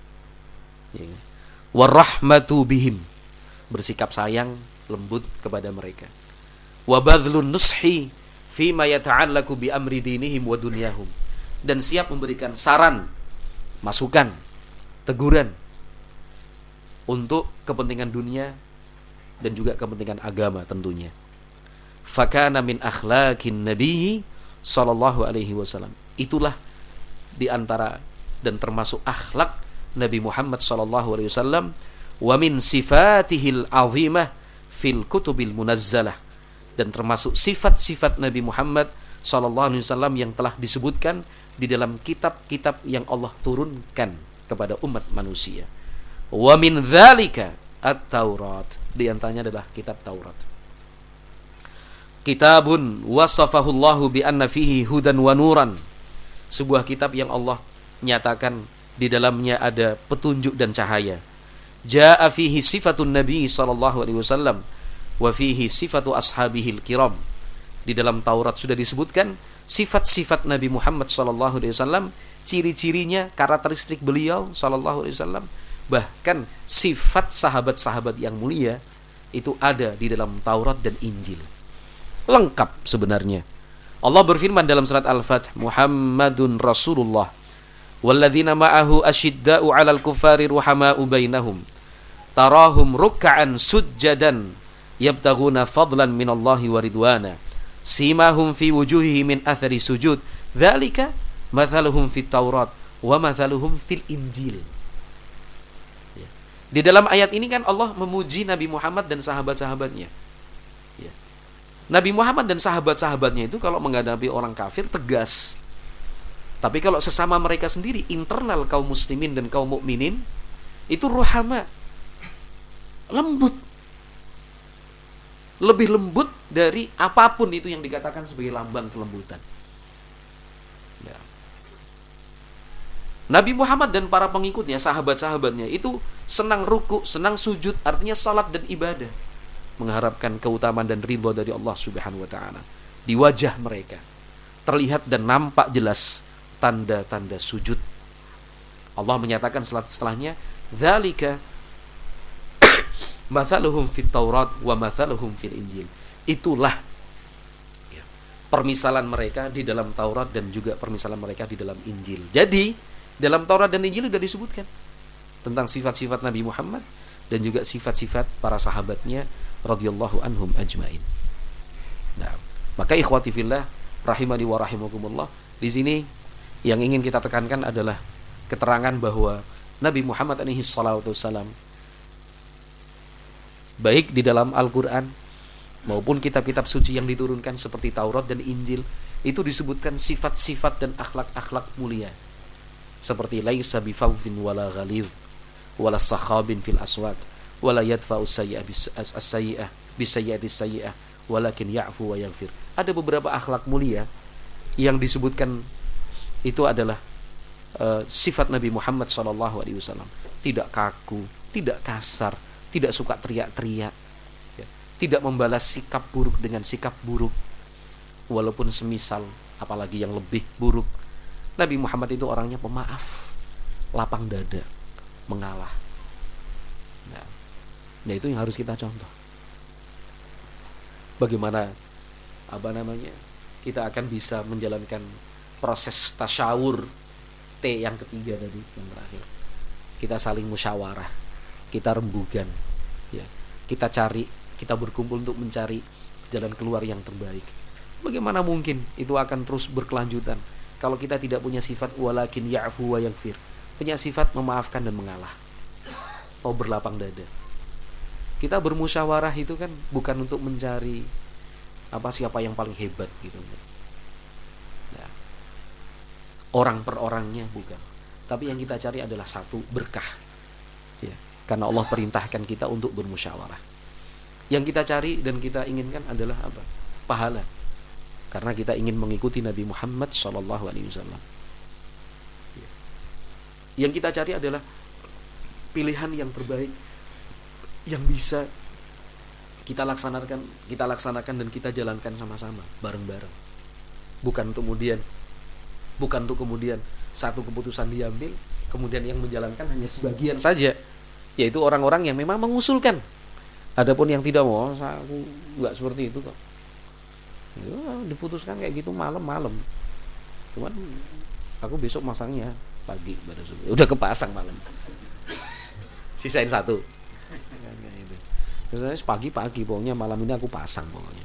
Warahmatu bihim, bersikap sayang, lembut kepada mereka. Wa badlun nushi fima yata'allaku bi amri dinihim wa dunyahum, dan siap memberikan saran, masukan, teguran untuk kepentingan dunia dan juga kepentingan agama tentunya. Fakana min akhlaqin nabiyyi sallallahu alaihi wasallam, itulah di antara dan termasuk akhlak Nabi Muhammad sallallahu alaihi wasallam. Wa min sifatihil azimah fil kutubil munazzalah, dan termasuk sifat-sifat Nabi Muhammad sallallahu alaihi wasallam yang telah disebutkan di dalam kitab-kitab yang Allah turunkan kepada umat manusia. Wa min dzalika at-Taurat, di antaranya adalah kitab Taurat. Kitabun wasafahu Allahu bi anna fihi hudan wa nuran, sebuah kitab yang Allah nyatakan di dalamnya ada petunjuk dan cahaya. Jaa fihi sifatun Nabi sallallahu alaihi wasallam wa fihi sifatu ashabihil kiram. Di dalam Taurat sudah disebutkan sifat-sifat Nabi Muhammad sallallahu alaihi wasallam, ciri-cirinya, karakteristik beliau sallallahu alaihi wasallam, bahkan sifat sahabat-sahabat yang mulia itu ada di dalam Taurat dan Injil. Lengkap sebenarnya. Allah berfirman dalam surat Al-Fath, Muhammadun Rasulullah walladzina ma'ahu asyidda'u 'alal kuffari ruhama'u bainahum tarahum ruk'an sujjadan yabtaghuna fadlan minallahi wa ridwana simahum fi wujuhihi min athari sujud dzalika mathaluhum fit Taurat wa mathaluhum fil Injil. Ya. Di dalam ayat ini kan Allah memuji Nabi Muhammad dan sahabat-sahabatnya. Ya. Nabi Muhammad dan sahabat-sahabatnya itu kalau menghadapi orang kafir tegas. Tapi kalau sesama mereka sendiri, internal kaum muslimin dan kaum mukminin itu ruhama, lembut. Lebih lembut dari apapun itu yang dikatakan sebagai lambang kelembutan. Ya. Nabi Muhammad dan para pengikutnya, sahabat-sahabatnya itu senang ruku, senang sujud, artinya salat dan ibadah, mengharapkan keutamaan dan ridha dari Allah Subhanahu wa taala. Di wajah mereka terlihat dan nampak jelas tanda-tanda sujud. Allah menyatakan setelahnya, "Dzalika mathaluhum fit Taurat wa mathaluhum fil Injil." Itulah ya, permisalan mereka di dalam Taurat dan juga permisalan mereka di dalam Injil. Jadi dalam Taurat dan Injil sudah disebutkan tentang sifat-sifat Nabi Muhammad dan juga sifat-sifat para sahabatnya radhiyallahu anhum ajmain. Nah, maka ikhwati fillah rahimani wa rahimakumullah, di sini yang ingin kita tekankan adalah keterangan bahwa Nabi Muhammad alaihi salatu wassalam baik di dalam Al-Qur'an maupun kitab-kitab suci yang diturunkan seperti Taurat dan Injil itu disebutkan sifat-sifat dan akhlak-akhlak mulia. Seperti laisa bifawdhin wala ghalidh wala sakhabin fil aswaq wala yadfa'u sayyi'ah as-sayyi'ah bisayyi'ati sayyi'ah walakin ya'fu wa yaghfir. Ada beberapa akhlak mulia yang disebutkan itu adalah uh, sifat Nabi Muhammad sallallahu alaihi wasallam. Tidak kaku, tidak kasar, tidak suka teriak-teriak, ya. Tidak membalas sikap buruk dengan sikap buruk walaupun semisal apalagi yang lebih buruk. Nabi Muhammad itu orangnya pemaaf, lapang dada, mengalah. Nah, nah itu yang harus kita contoh. Bagaimana apa namanya? Kita akan bisa menjalankan proses tasyawur T yang ketiga tadi, yang terakhir. Kita saling musyawarah, kita rembugan, ya. Kita cari, kita berkumpul untuk mencari jalan keluar yang terbaik. Bagaimana mungkin itu akan terus berkelanjutan kalau kita tidak punya sifat walakin ya'fu wa yaghfir, punya sifat memaafkan dan mengalah, atau berlapang dada. Kita bermusyawarah itu kan bukan untuk mencari apa siapa yang paling hebat gitu, ya. Orang per orangnya bukan, tapi yang kita cari adalah satu, berkah, ya. Karena Allah perintahkan kita untuk bermusyawarah. Yang kita cari dan kita inginkan adalah apa? Pahala. Karena kita ingin mengikuti Nabi Muhammad sallallahu alaihi wasallam. Yang kita cari adalah pilihan yang terbaik yang bisa kita laksanakan, kita laksanakan dan kita jalankan sama-sama, bareng-bareng. Bukan kemudian bukan untuk kemudian satu keputusan diambil, kemudian yang menjalankan hanya sebagian saja, yaitu orang-orang yang memang mengusulkan. Adapun yang tidak mau, aku enggak seperti itu kok. Ya, diputuskan kayak gitu malam-malam. Cuman aku besok masangnya pagi pada subuh. Udah kepasang malam. Sisain satu. Terus pagi-pagi pokoknya malam ini aku pasang pokoknya.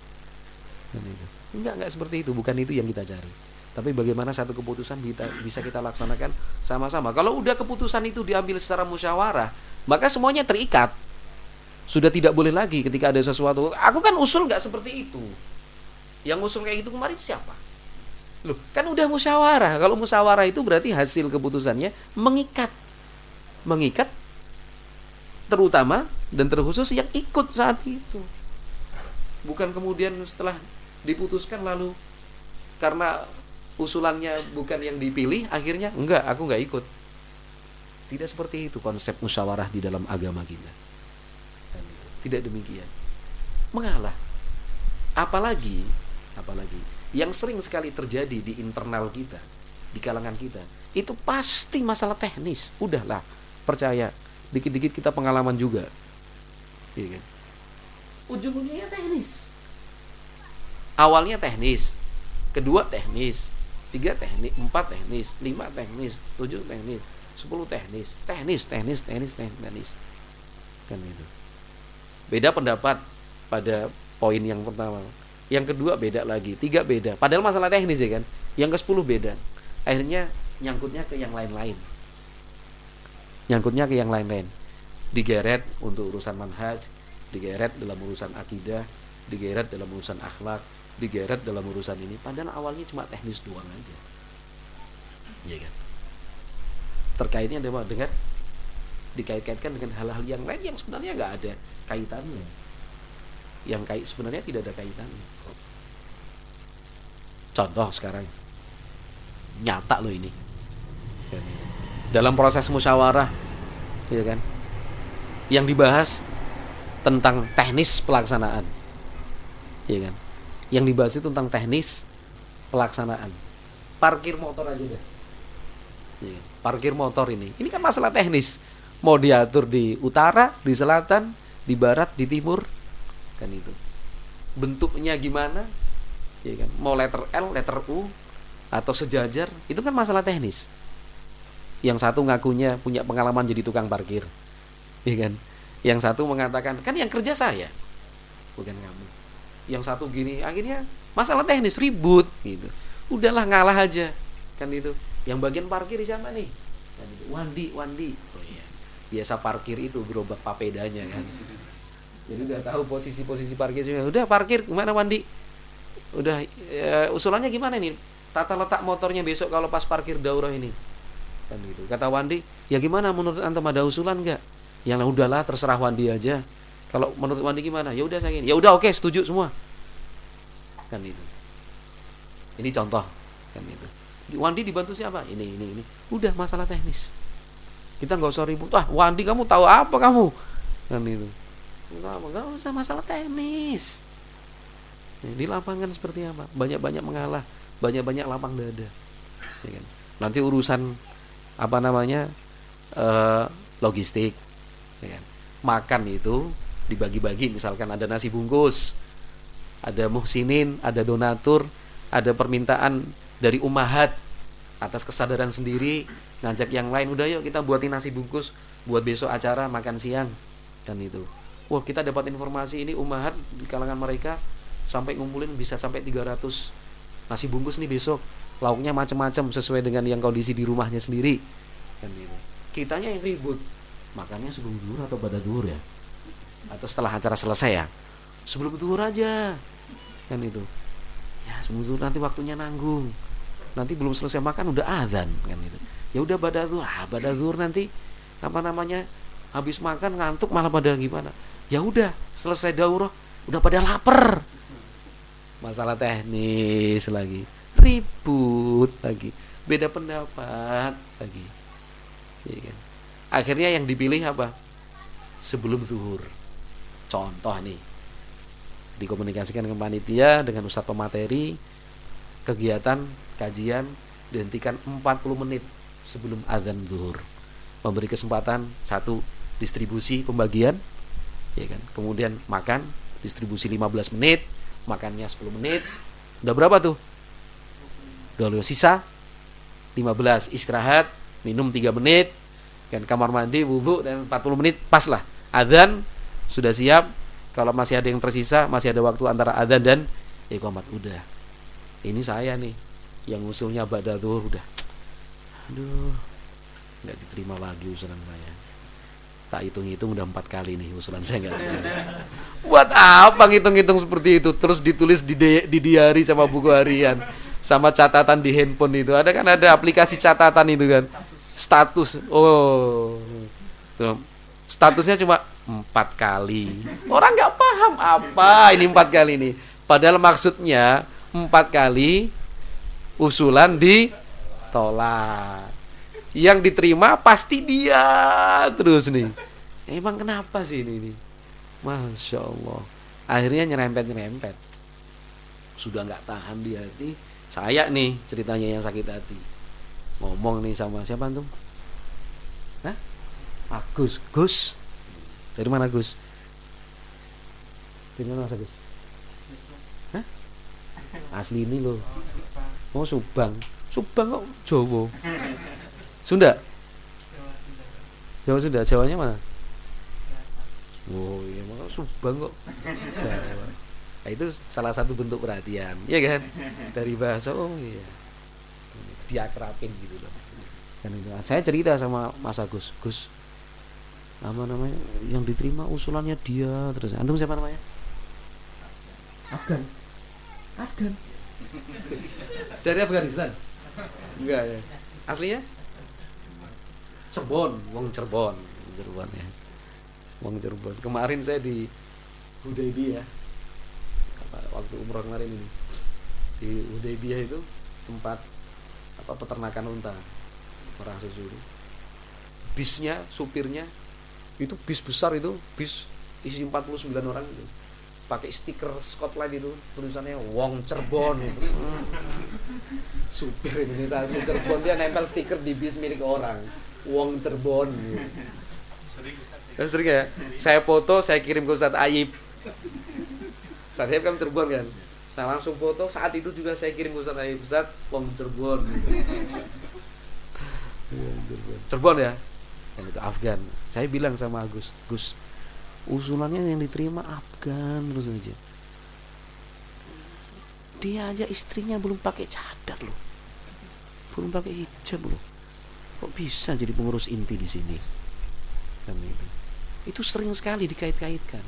Enggak enggak seperti itu, bukan itu yang kita cari. Tapi bagaimana satu keputusan bisa kita laksanakan sama-sama. Kalau udah keputusan itu diambil secara musyawarah, maka semuanya terikat. Sudah tidak boleh lagi ketika ada sesuatu. Aku kan usul enggak seperti itu. Yang usul kayak gitu kemarin siapa? Loh, kan udah musyawarah. Kalau musyawarah itu berarti hasil keputusannya mengikat. Mengikat terutama dan terkhusus yang ikut saat itu. Bukan kemudian setelah diputuskan lalu karena usulannya bukan yang dipilih, akhirnya enggak, aku enggak ikut. Tidak seperti itu konsep musyawarah di dalam agama kita. Tidak demikian. Mengalah. Apalagi apalagi yang sering sekali terjadi di internal kita, di kalangan kita, itu pasti masalah teknis. Udahlah, percaya, dikit-dikit kita pengalaman juga, iya kan? Ujung-ujungnya teknis. Awalnya teknis, kedua teknis, tiga teknis, empat teknis, lima teknis, tujuh teknis, sepuluh teknis, teknis, teknis, teknis, teknis, kan gitu. Beda pendapat pada poin yang pertama. Yang kedua beda lagi, tiga beda. Padahal masalah teknis ya kan. Yang ke sepuluh beda. Akhirnya nyangkutnya ke yang lain-lain. Nyangkutnya ke yang lain-lain. Digeret untuk urusan manhaj, digeret dalam urusan akidah, digeret dalam urusan akhlak, digeret dalam urusan ini. Padahal awalnya cuma teknis doang aja. Iya kan? Terkaitnya dengan dikait-kaitkan dengan hal-hal yang lain yang sebenarnya nggak ada kaitannya. Yang kait sebenarnya tidak ada kaitannya. Contoh sekarang nyata loh ini. dalam proses musyawarah, ya kan, yang dibahas tentang teknis pelaksanaan, ya kan, yang dibahas itu tentang teknis pelaksanaan. Parkir motor aja deh, ya kan? Parkir motor ini ini kan masalah teknis, mau diatur di utara, di selatan, di barat, di timur, kan itu bentuknya gimana, ya kan, mau letter L, letter U atau sejajar, itu kan masalah teknis. Yang satu ngakunya punya pengalaman jadi tukang parkir, ya kan, yang satu mengatakan kan yang kerja saya bukan kamu, yang satu gini, akhirnya masalah teknis ribut gitu. Udahlah ngalah aja, kan itu. Yang bagian parkir siapa nih? Kan itu. Wandi, Wandi. Oh iya. Biasa parkir itu gerobak papedanya kan. Jadi udah tahu posisi-posisi parkir. Udah parkir gimana Wandi? Udah e, usulannya gimana nih? Tata letak motornya besok kalau pas parkir daurah ini. Kan gitu. Kata Wandi, ya gimana menurut antum, ada usulan enggak? Yang udahlah terserah Wandi aja. Kalau menurut Wandi gimana? Ya udah saya gini. Ya udah oke, setuju semua. Kan itu. Ini contoh, kan itu. Wandi dibantu siapa? Ini, ini, ini. Udah masalah teknis. Kita nggak usah ribut. Ah, Wandi kamu tahu apa kamu? Kan itu. Nggak, nggak usah masalah teknis. Ya, di lapangan seperti apa? Banyak-banyak mengalah, banyak-banyak lapang dada. Ya kan? Nanti urusan apa namanya uh, logistik, ya kan? Makan itu dibagi-bagi. Misalkan ada nasi bungkus, ada muhsinin, ada donatur, ada permintaan dari ummahat atas kesadaran sendiri, ngajak yang lain, udah yuk kita buatin nasi bungkus buat besok acara makan siang, kan itu. Wah, kita dapat informasi ini ummahat di kalangan mereka sampai ngumpulin bisa sampai tiga ratus nasi bungkus nih besok, lauknya macam-macam sesuai dengan yang kondisi di rumahnya sendiri, kan gitu. Kitanya yang ribut, makannya sebelum zuhur atau pada zuhur ya, atau setelah acara selesai ya, sebelum zuhur aja, kan itu. Ya sebelum zuhur nanti waktunya nanggung, nanti belum selesai makan udah azan, kan itu. Ya udah pada zuhur, ah pada zuhur nanti apa namanya habis makan ngantuk malah pada gimana. Ya udah selesai daurah udah pada lapar. Masalah teknis lagi, ribut lagi, beda pendapat lagi, ya kan? Akhirnya yang dipilih apa? Sebelum zuhur. Contoh nih, dikomunikasikan ke panitia dengan ustadz pemateri, kegiatan kajian dihentikan empat puluh menit sebelum azan zuhur, memberi kesempatan satu distribusi pembagian, ya kan, kemudian makan distribusi lima belas menit, makannya sepuluh menit, udah berapa tuh? Udah sisa lima belas, istirahat minum tiga menit, kan, kamar mandi, wudhu, dan empat puluh menit pas lah azan sudah siap. Kalau masih ada yang tersisa, masih ada waktu antara adzan dan iqamat, udah. Ini saya nih yang usulnya ba'da zuhur, udah. Aduh, enggak diterima lagi usulan saya. Tak hitung-hitung udah empat kali nih usulan saya enggak diterima. Buat apa ngitung-ngitung seperti itu? Terus ditulis di, di, di diary sama buku harian, sama catatan di handphone itu. Ada kan ada aplikasi catatan itu kan. Status. Oh. Tuh. Statusnya cuma empat kali. Orang nggak paham apa ini empat kali ini. Padahal maksudnya empat kali usulan ditolak. Yang diterima pasti dia terus nih. Emang kenapa sih ini? ini? Masya Allah. Akhirnya nyerempet-nyerempet. Sudah nggak tahan di hati. Saya nih ceritanya yang sakit hati. Ngomong nih sama siapa antum? Hah? Agus, Gus. Dari mana Gus? Dari mana Mas Agus? Hah? Asli ini loh. Oh Subang. Subang kok Jawa. Sunda? Jawa Sunda. Jawanya mana? Oh iya, kok Subang kok Jawa. Nah, itu salah satu bentuk perhatian, ya kan? Dari bahasa, oh iya, diakrapin gitu loh. Kan itu. Saya cerita sama Mas Agus, Gus, apa namanya yang diterima usulannya dia, terus antum siapa namanya? Afgan. Afgan. Dari Afghanistan? Enggak ya. Aslinya? Cirebon, wong Cirebon, Cirebon ya. Wong Cirebon. Kemarin saya di Hudaybiyah. Waktu umroh kemarin ini. Di Hudaybiyah itu tempat apa peternakan unta, merah susu. bisnya, supirnya itu bis besar, itu bis isi empat puluh sembilan orang itu, pakai stiker Scotland itu tulisannya Wong Cirebon itu. Supir Indonesia asli Cirebon, dia nempel stiker di bis milik orang Wong Cirebon gitu. Ya, sering ya, saya foto, saya kirim ke Ustadz Ayib. Ustadz Ayib kan Cirebon kan, saya langsung foto, saat itu juga saya kirim ke Ustadz Ayib, Ustadz Wong Cirebon gitu. Cirebon. Cirebon ya, yang itu Afgan. Saya bilang sama Agus, Gus, usulannya yang diterima Afgan terus aja. Dia aja istrinya belum pakai cadar loh, belum pakai hijab loh. Kok bisa jadi pengurus inti di sini? Kan itu. Itu sering sekali dikait-kaitkan.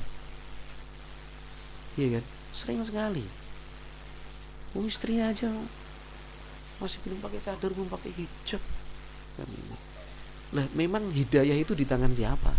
Iya kan? Sering sekali. Oh, istrinya aja masih belum pakai cadar, belum pakai hijab. Kan itu. Lah, memang hidayah itu di tangan siapa?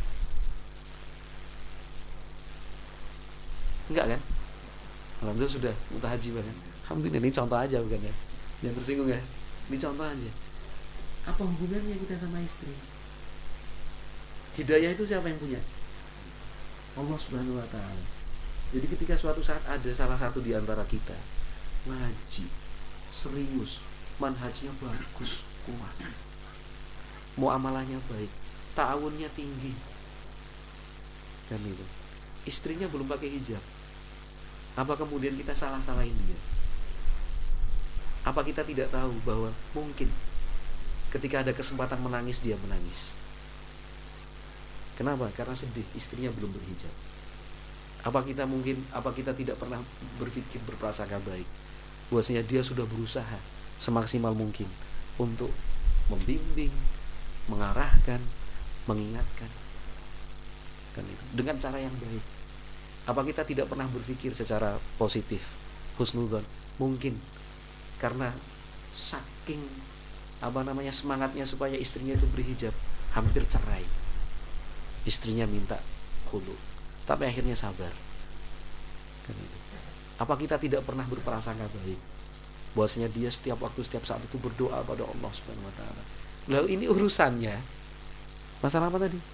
Enggak kan? Alhamdulillah sudah mutahaji kan? Alhamdulillah, ini contoh aja bukan ya? Jangan tersinggung ya. Ini contoh aja. Apa hubungannya kita sama istri? Hidayah itu siapa yang punya? Allah Subhanahu wa taala. Jadi ketika suatu saat ada salah satu di antara kita ngaji, serius, manhajnya bagus, kuat, muamalahnya baik, ta'awunnya tinggi, kan itu, istrinya belum pakai hijab, apa kemudian kita salah-salahin dia? Apa kita tidak tahu bahwa mungkin ketika ada kesempatan menangis, dia menangis? Kenapa? Karena sedih, istrinya belum berhijab. Apa kita mungkin, apa kita tidak pernah berpikir, berprasangka baik bahwasanya dia sudah berusaha semaksimal mungkin untuk membimbing, mengarahkan, mengingatkan, kan itu, dengan cara yang baik. Apa kita tidak pernah berpikir secara positif, husnudzon? Mungkin karena saking apa namanya semangatnya supaya istrinya itu berhijab, hampir cerai. Istrinya minta khulu, tapi akhirnya sabar. Kan itu. Apa kita tidak pernah berprasangka baik bahwasanya dia setiap waktu, setiap saat itu berdoa pada Allah Subhanahu wa taala. Lalu ini urusannya masalah apa tadi?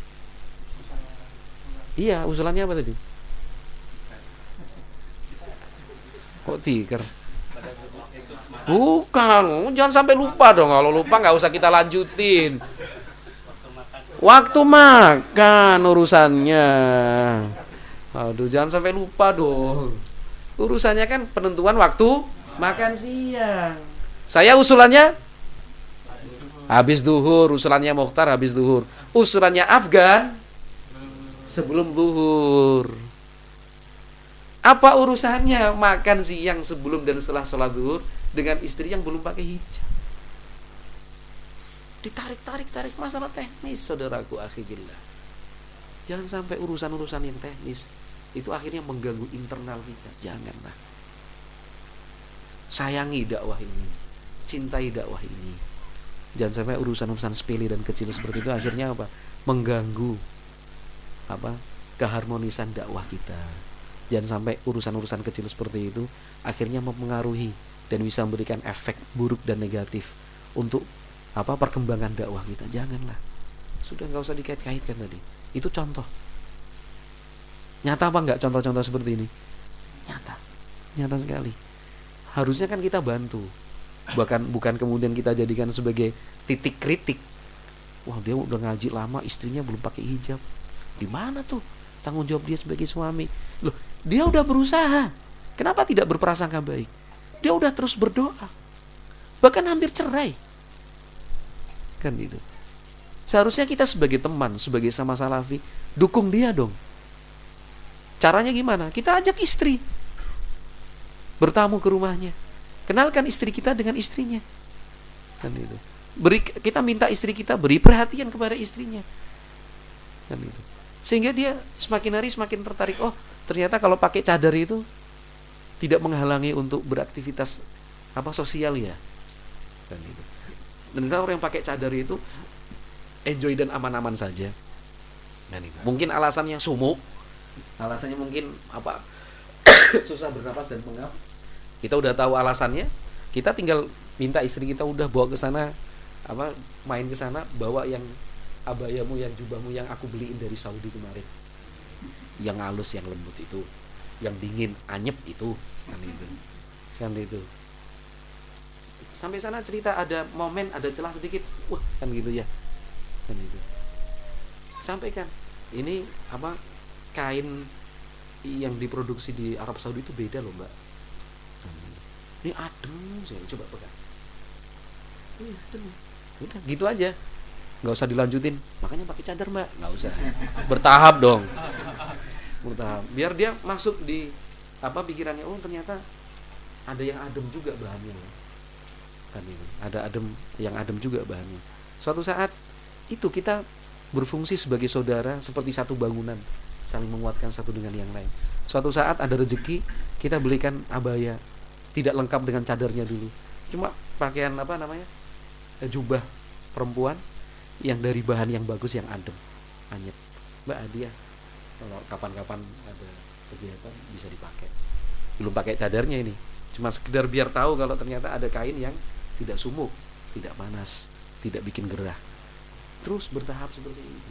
Iya, usulannya apa tadi? Kok tiker? Bukan, jangan sampai lupa dong. Kalau lupa nggak usah kita lanjutin. Waktu makan urusannya. Aduh, jangan sampai lupa dong. Urusannya kan penentuan waktu makan siang. Saya usulannya habis duhur, usulannya Mokhtar habis duhur. Usulannya Afgan sebelum duhur. Apa urusannya makan siang sebelum dan setelah sholat duhur dengan istri yang belum pakai hijab? Ditarik-tarik-tarik masalah teknis, saudaraku akhibillah. Jangan sampai urusan-urusan yang teknis itu akhirnya mengganggu internal kita. Janganlah. Sayangi dakwah ini, cintai dakwah ini. Jangan sampai urusan-urusan sepele dan kecil seperti itu akhirnya apa? Mengganggu apa? Keharmonisan dakwah kita. Jangan sampai urusan-urusan kecil seperti itu akhirnya mempengaruhi dan bisa memberikan efek buruk dan negatif untuk apa perkembangan dakwah kita. Janganlah. Sudah nggak usah dikait-kaitkan tadi. Itu contoh. Nyata apa enggak contoh-contoh seperti ini? Nyata. Nyata sekali. Harusnya kan kita bantu. Bahkan bukan kemudian kita jadikan sebagai titik kritik. Wah, dia udah ngaji lama, istrinya belum pakai hijab. Gimana tuh tanggung jawab dia sebagai suami? Loh, dia udah berusaha. Kenapa tidak berprasangka baik? Dia udah terus berdoa. Bahkan hampir cerai. Kan gitu. Seharusnya kita sebagai teman, sebagai sama salafi, dukung dia dong. Caranya gimana? Kita ajak istri bertamu ke rumahnya, kenalkan istri kita dengan istrinya, kan itu. Beri, kita minta istri kita beri perhatian kepada istrinya, kan itu. Sehingga dia semakin hari semakin tertarik. Oh, ternyata kalau pakai cadar itu tidak menghalangi untuk beraktivitas apa sosial ya, kan itu. Ternyata orang yang pakai cadar itu enjoy dan aman-aman saja. Dan itu. Mungkin alasannya sumuk, alasannya mungkin apa susah bernapas dan pengap. Kita udah tahu alasannya, kita tinggal minta istri kita udah bawa ke sana, apa main ke sana, bawa yang abayamu, yang jubahmu yang aku beliin dari Saudi kemarin, yang halus, yang lembut itu, yang dingin anyep itu, kan itu kan itu sampai sana cerita ada momen, ada celah sedikit, wah kan gitu ya, kan itu sampaikan ini apa, kain yang diproduksi di Arab Saudi itu beda loh mbak, ini adem, saya coba pegang, ini adem, udah gitu aja, nggak usah dilanjutin, makanya pakai cadar mbak, nggak usah, bertahap dong, bertahap, biar dia masuk di apa pikirannya, oh ternyata ada yang adem juga bahannya, kan itu, ada adem, yang adem juga bahannya. Suatu saat itu kita berfungsi sebagai saudara, seperti satu bangunan, saling menguatkan satu dengan yang lain. Suatu saat ada rezeki, kita belikan abaya, tidak lengkap dengan cadarnya dulu, cuma pakaian apa namanya, jubah perempuan yang dari bahan yang bagus, yang adem, anyep, mbak hadiah kalau kapan-kapan ada kegiatan bisa dipakai. Belum pakai cadarnya ini, cuma sekedar biar tahu kalau ternyata ada kain yang tidak sumuk, tidak panas, tidak bikin gerah. Terus bertahap seperti itu.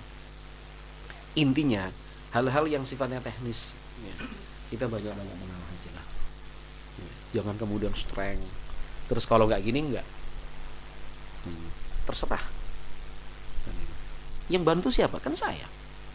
Intinya hal-hal yang sifatnya teknis ya, kita banyak-banyak mengalah aja lah ya, jangan kemudian strength terus kalau nggak gini nggak, hmm, terserah kan itu. Yang bantu siapa? Kan saya,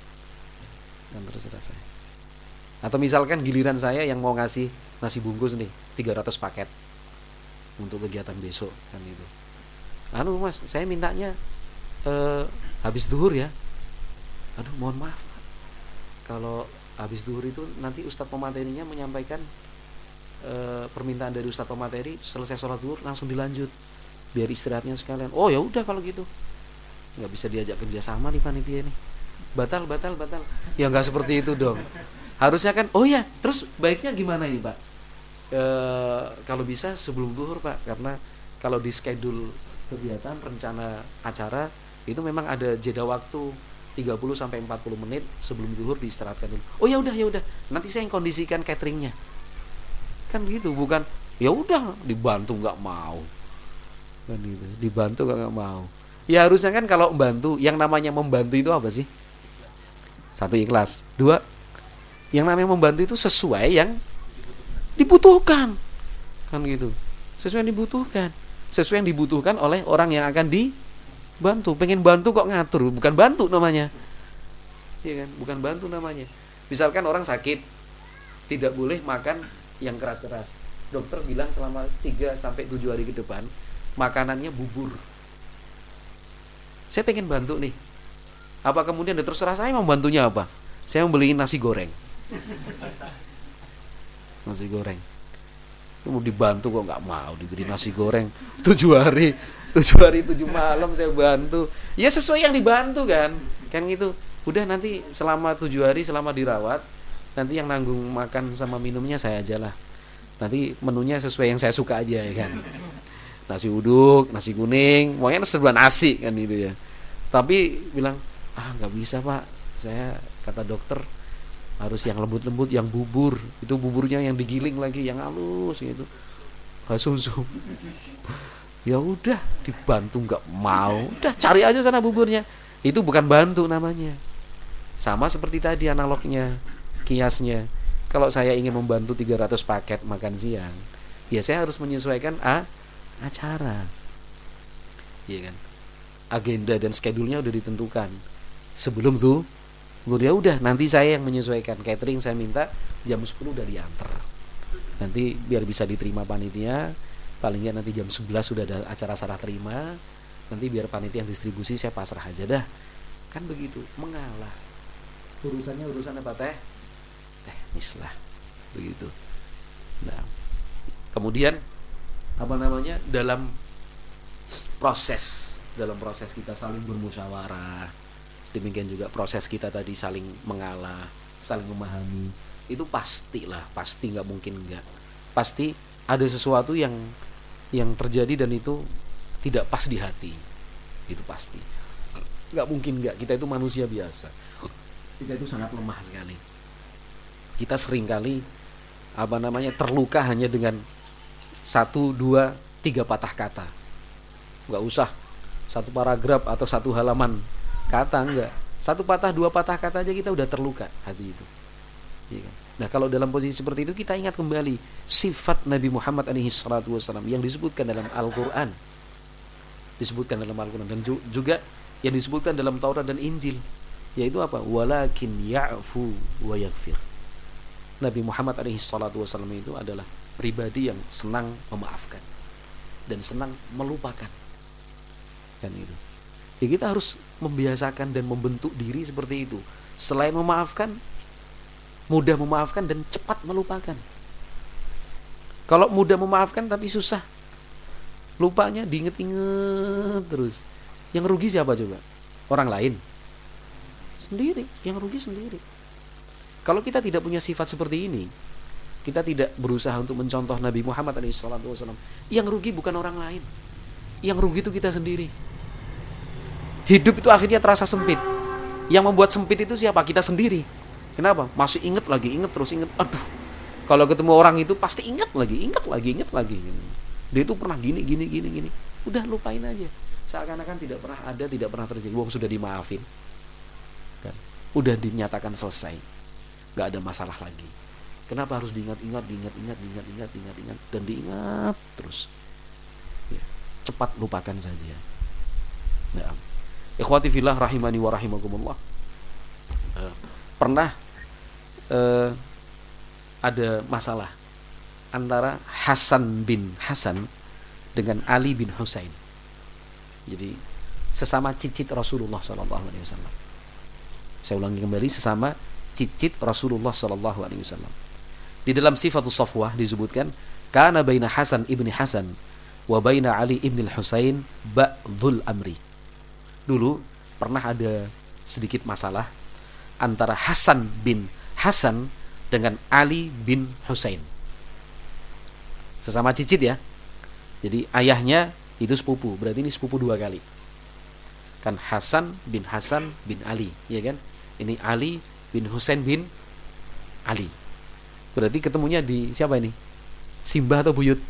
kan terserah saya. Atau misalkan giliran saya yang mau ngasih nasi bungkus nih tiga ratus paket untuk kegiatan besok, kan itu, anu mas saya mintanya eh, habis duhur ya, aduh mohon maaf kalau habis duhur itu nanti ustadz pematerinya menyampaikan e, permintaan dari ustadz pemateri, selesai sholat duhur langsung dilanjut biar istirahatnya sekalian. Oh ya udah kalau gitu, nggak bisa diajak kerjasama nih panitia ini, batal batal batal. Ya nggak seperti itu dong, harusnya kan oh ya terus baiknya gimana ini pak, e, kalau bisa sebelum duhur pak, karena kalau di schedule kegiatan rencana acara itu memang ada jeda waktu tiga puluh sampai empat puluh menit sebelum zuhur diistirahatkan dulu. Oh ya udah ya udah, nanti saya yang kondisikan cateringnya. Kan gitu, bukan ya udah dibantu nggak mau. Kan gitu, dibantu nggak mau. Ya harusnya kan kalau membantu, yang namanya membantu itu apa sih? Satu, ikhlas. Dua, yang namanya membantu itu sesuai yang dibutuhkan. Kan gitu. Sesuai yang dibutuhkan. Sesuai yang dibutuhkan oleh orang yang akan di bantu. Pengen bantu kok ngatur, bukan bantu namanya, iya kan, bukan bantu namanya. Misalkan orang sakit tidak boleh makan yang keras-keras, dokter bilang selama tiga sampai tujuh hari ke depan makanannya bubur. Saya pengen bantu nih, apa kemudian terserah saya mau bantunya apa, saya mau beliin nasi goreng, nasi goreng mau dibantu kok nggak mau diberi nasi goreng tujuh hari tujuh hari tujuh malam saya bantu, ya sesuai yang dibantu kan, kan gitu. Udah nanti selama tujuh hari selama dirawat, nanti yang nanggung makan sama minumnya saya aja lah. Nanti menunya sesuai yang saya suka aja ya kan. Nasi uduk, nasi kuning, pokoknya serba nasi kan itu ya. Tapi bilang ah nggak bisa pak, saya kata dokter harus yang lembut-lembut, yang bubur itu buburnya yang digiling lagi, yang halus gitu, susu. Ya udah dibantu nggak mau, udah cari aja sana buburnya. Itu bukan bantu namanya. Sama seperti tadi analognya, kiasnya. Kalau saya ingin membantu tiga ratus paket makan siang, ya saya harus menyesuaikan a, acara, iya kan, agenda dan schedule-nya udah ditentukan sebelum tuh. Ya udah nanti saya yang menyesuaikan catering, saya minta jam sepuluh udah diantar, nanti biar bisa diterima panitia. Paling nggak nanti jam sebelas sudah ada acara serah terima, nanti biar panitia yang distribusi saya pasrah aja dah, kan begitu. Mengalah, urusannya urusan apa teh teknis lah begitu. Nah kemudian apa namanya, dalam proses dalam proses kita saling bermusyawarah, demikian juga proses kita tadi saling mengalah, saling memahami, itu pastilah, pasti nggak mungkin nggak, pasti ada sesuatu yang yang terjadi dan itu tidak pas di hati, itu pasti nggak mungkin nggak. Kita itu manusia biasa, kita itu sangat lemah sekali. Kita seringkali apa namanya terluka hanya dengan satu, dua, tiga patah kata, nggak usah satu paragraf atau satu halaman kata, enggak. Satu patah, dua patah kata aja kita udah terluka hati itu. Iya kan? Nah, kalau dalam posisi seperti itu kita ingat kembali sifat Nabi Muhammad alaihi salatu wasallam yang disebutkan dalam Al-Qur'an. Disebutkan dalam Al-Qur'an dan juga yang disebutkan dalam Taurat dan Injil, yaitu apa? Walakin ya'fu wa yaghfir. Nabi Muhammad alaihi salatu wasallam itu adalah pribadi yang senang memaafkan dan senang melupakan. Kan itu. Ya, kita harus membiasakan dan membentuk diri seperti itu. Selain memaafkan, mudah memaafkan dan cepat melupakan. Kalau mudah memaafkan tapi susah, lupanya diinget-inget terus. Yang rugi siapa coba? Orang lain? Sendiri. Yang rugi sendiri. Kalau kita tidak punya sifat seperti ini, kita tidak berusaha untuk mencontoh Nabi Muhammad shallallahu alaihi wasallam, yang rugi bukan orang lain, yang rugi itu kita sendiri. Hidup itu akhirnya terasa sempit. Yang membuat sempit itu siapa? Kita sendiri. Kenapa? Masih ingat lagi, ingat terus, ingat. Aduh, kalau ketemu orang itu pasti ingat lagi, ingat lagi, ingat lagi. Dia itu pernah gini, gini, gini, gini. Udah lupain aja. Seakan-akan tidak pernah ada, tidak pernah terjadi. Wong sudah dimaafin, kan? Udah dinyatakan selesai, gak ada masalah lagi. Kenapa harus diingat-ingat, diingat-ingat, diingat-ingat, diingat-ingat dan diingat terus? Ya, cepat lupakan saja. Nah, ikhwati fillah rahimani wa rahimakumullah. Uh, pernah uh, ada masalah antara Hasan bin Hasan dengan Ali bin Husain. Jadi sesama cicit Rasulullah shallallahu alaihi wasallam. Saya ulangi kembali, sesama cicit Rasulullah shallallahu alaihi wasallam. Di dalam Sifatus Safwah disebutkan, kana baina Hasan ibni Hasan wa baina Ali ibn Husain ba'dhul amri. Dulu pernah ada sedikit masalah antara Hasan bin Hasan dengan Ali bin Husain. Sesama cicit ya. Jadi ayahnya itu sepupu, berarti ini sepupu dua kali. Kan Hasan bin Hasan bin Ali, ya kan? Ini Ali bin Husain bin Ali. Berarti ketemunya di siapa ini? Simbah atau buyut?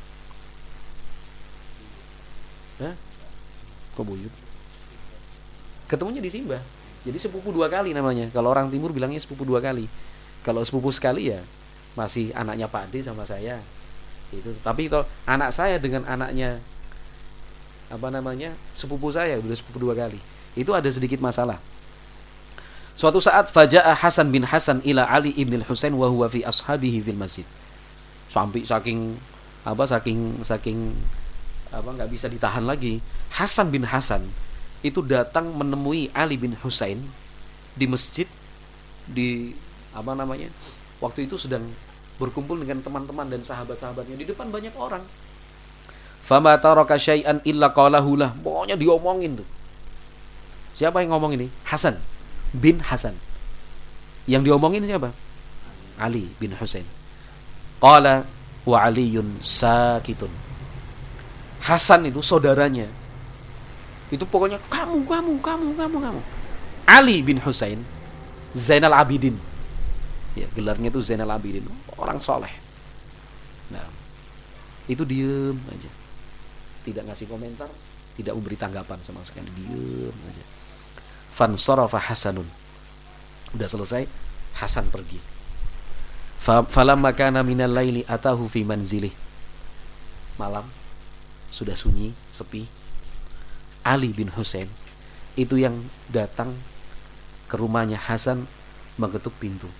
Hah? Kok buyut? Ketemunya di Simbah. Jadi sepupu dua kali namanya. Kalau orang timur bilangnya sepupu dua kali. Kalau sepupu sekali ya masih anaknya Pak D sama saya. Itu. Tapi kalau anak saya dengan anaknya apa namanya sepupu saya udah sepupu dua kali, itu ada sedikit masalah. Suatu saat faja'a Hasan bin Hasan ila Ali ibn Husain wa huwa fi ashabihi fil masjid. Sampai saking apa saking saking apa nggak bisa ditahan lagi, Hasan bin Hasan itu datang menemui Ali bin Husain di masjid, di apa namanya waktu itu sedang berkumpul dengan teman-teman dan sahabat-sahabatnya di depan banyak orang. Fama taraka syai'an illa qalahu lah. Pokoknya diomongin tuh. Siapa yang ngomong ini? Hasan bin Hasan. Yang diomongin siapa? Ali bin Husain. Qala wa Aliyun sakitun. Hasan itu saudaranya. Itu pokoknya kamu, kamu, kamu, kamu, kamu. Ali bin Husain Zainal Abidin. Ya, gelarnya itu Zainal Abidin, orang soleh. Nah, itu diem aja. Tidak ngasih komentar, tidak memberi tanggapan sama sekali, diam aja. Fansarafa Hasanun. Udah selesai, Hasan pergi. Falamma kana minal laili atahu fi manzilih. Malam sudah sunyi, sepi. Ali bin Husain itu yang datang ke rumahnya Hasan mengetuk pintu.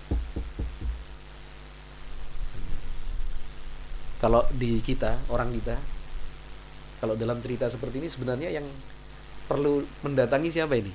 Kalau di kita, orang kita, kalau dalam cerita seperti ini sebenarnya yang perlu mendatangi siapa ini?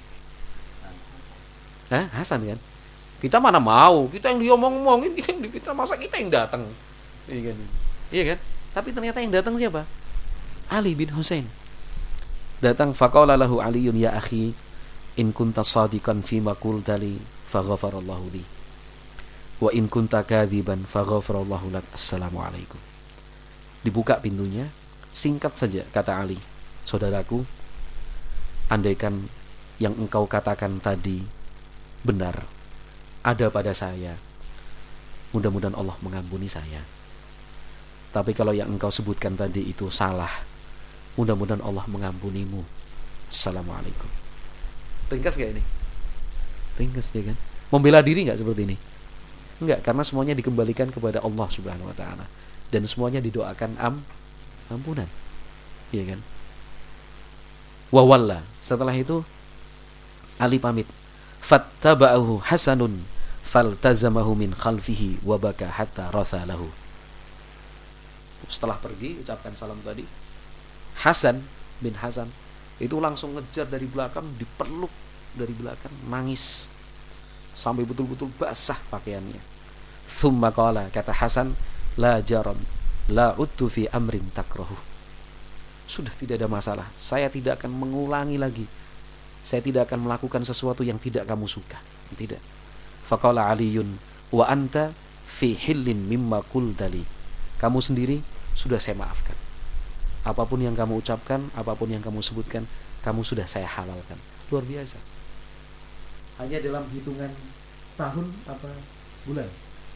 Hah? Hasan kan? Kita mana mau? Kita yang diomong-omongin, kita yang kita masa kita yang datang. Iya kan? Iya kan? Tapi ternyata yang datang siapa? Ali bin Husain. Datang faqala lahu Aliyun ya akhi in kunta shadiqan fi ma qulta li faghafarallahu li wa in kunta kadziban faghafarallahu lak. Assalamu alaikum. Dibuka pintunya. Singkat saja kata Ali, saudaraku, andaikan yang engkau katakan tadi benar ada pada saya, mudah-mudahan Allah mengampuni saya. Tapi kalau yang engkau sebutkan tadi itu salah, mudah-mudahan Allah mengampunimu. Assalamualaikum. Ringkas gak ini? Ringkas ya kan? Membela diri gak seperti ini? Enggak, karena semuanya dikembalikan kepada Allah Subhanahu wa taala dan semuanya didoakan am ampunan. Iya kan? Wa walla. Setelah itu Ali pamit. Fattaba'ahu Hasanun faltazamahu min khalfihi wa baka hatta rathalahu. Setelah pergi ucapkan salam tadi, Hasan bin Hasan itu langsung ngejar dari belakang, dipeluk dari belakang, nangis sampai betul-betul basah pakaiannya. Tsumma qala, kata Hasan, la jaram la udtu fi amrin takrahu. Sudah tidak ada masalah, saya tidak akan mengulangi lagi, saya tidak akan melakukan sesuatu yang tidak kamu suka. Tidak. Faqala Aliyun wa anta fi hillin mimma qultali. Kamu sendiri sudah saya maafkan. Apapun yang kamu ucapkan, apapun yang kamu sebutkan, kamu sudah saya halalkan. Luar biasa. Hanya dalam hitungan tahun apa bulan?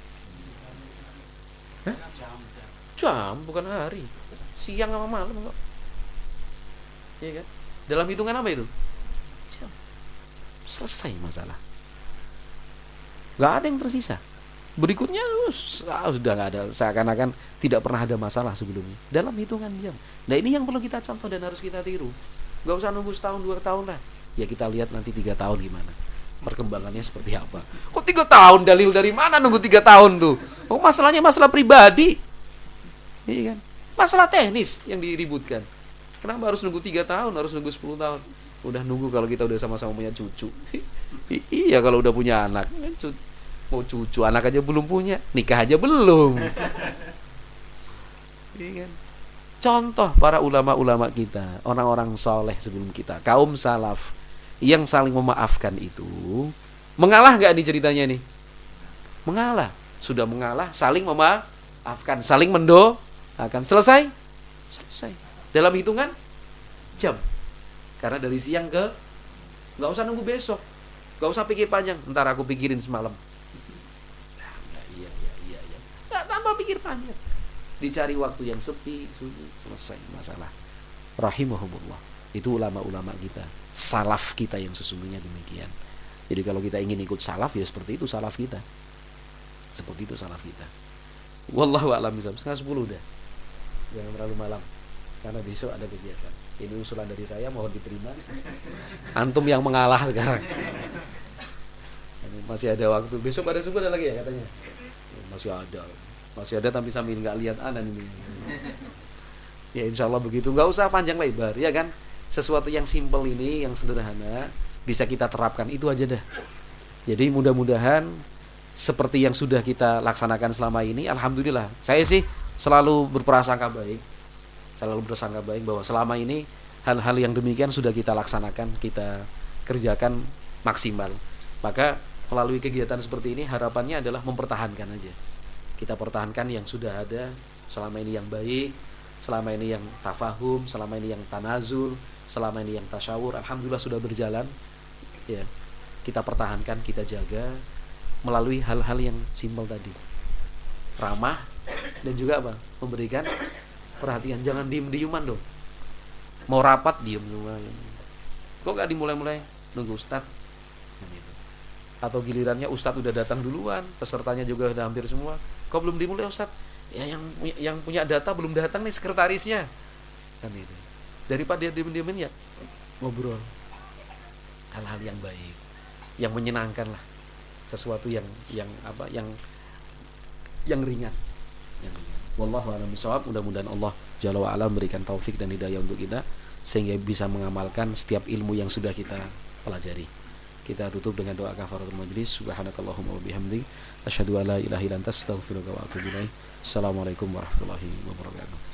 Hah? Jam, bukan hari. Siang sama malam kok. Iya kan? Dalam hitungan apa itu? Jam. Selesai masalah. Gak ada yang tersisa. Berikutnya sudah gak ada, seakan-akan tidak pernah ada masalah sebelumnya. Dalam hitungan jam. Nah ini yang perlu kita contoh dan harus kita tiru. Gak usah nunggu setahun dua tahun lah. Ya kita lihat nanti tiga tahun gimana perkembangannya seperti apa. Kok tiga tahun? Dalil dari mana nunggu tiga tahun tuh? Oh masalahnya masalah pribadi. Iya kan? Masalah teknis yang diributkan. Kenapa harus nunggu tiga tahun? Harus nunggu sepuluh tahun? Udah nunggu kalau kita udah sama-sama punya cucu. Iya kalau udah punya anak. Mau cucu, anak aja belum punya, nikah aja belum. Iya kan? Contoh para ulama-ulama kita, orang-orang soleh sebelum kita, kaum salaf yang saling memaafkan itu, mengalah gak nih ceritanya nih? Mengalah. Sudah mengalah, saling memaafkan, saling mendoakan. Selesai? Selesai. Dalam hitungan jam. Karena dari siang ke, gak usah nunggu besok, gak usah pikir panjang, ntar aku pikirin semalam. Gak tambah pikir panjang. Dicari waktu yang sepi, sunyi, selesai masalah. Rahimahumullah. Itu ulama-ulama kita, salaf kita yang sesungguhnya demikian. Jadi kalau kita ingin ikut salaf, ya seperti itu salaf kita. Seperti itu salaf kita. Wallahu a'lam bishawab. Setengah sepuluh udah. Jangan terlalu malam, karena besok ada kegiatan. Ini usulan dari saya, mohon diterima. Antum yang mengalah sekarang. Masih ada waktu. Besok ada subuh ada lagi ya katanya. Masih ada, masih ada tapi sambil nggak lihat anan ini. Ya insya Allah begitu, nggak usah panjang lebar, ya kan? Sesuatu yang simple ini, yang sederhana, bisa kita terapkan, itu aja dah. Jadi mudah-mudahan seperti yang sudah kita laksanakan selama ini, alhamdulillah. Saya sih selalu berprasangka baik, selalu berprasangka baik bahwa selama ini hal-hal yang demikian sudah kita laksanakan, kita kerjakan maksimal. Maka melalui kegiatan seperti ini harapannya adalah mempertahankan aja. Kita pertahankan yang sudah ada selama ini yang baik, selama ini yang tafahum, selama ini yang tanazul, selama ini yang tasyawur. Alhamdulillah sudah berjalan. Ya, kita pertahankan, kita jaga melalui hal-hal yang simpel tadi. Ramah dan juga apa? Memberikan perhatian. Jangan diem-dieman dong. Mau rapat diem semua. Kok gak dimulai-mulai? Nunggu ustadz. Atau gilirannya ustadz udah datang duluan, pesertanya juga udah hampir semua, kok belum dimulai ustadz? Ya yang yang punya data belum datang nih, sekretarisnya kan itu. Daripada dia diem-diemin ya ngobrol hal-hal yang baik, yang menyenangkan lah, sesuatu yang yang apa yang yang ringan, yang ringan. Wallahu a'lam bishawab. Mudah-mudahan Allah Jalla wa ala memberikan taufik dan hidayah untuk kita sehingga bisa mengamalkan setiap ilmu yang sudah kita pelajari. Kita tutup dengan doa kafaratul majlis. Subhanakallahumma wa bihamdik, asyhadu an la ilaha illa anta, astaghfiruka wa atubu ilaik. Assalamualaikum warahmatullahi wabarakatuh.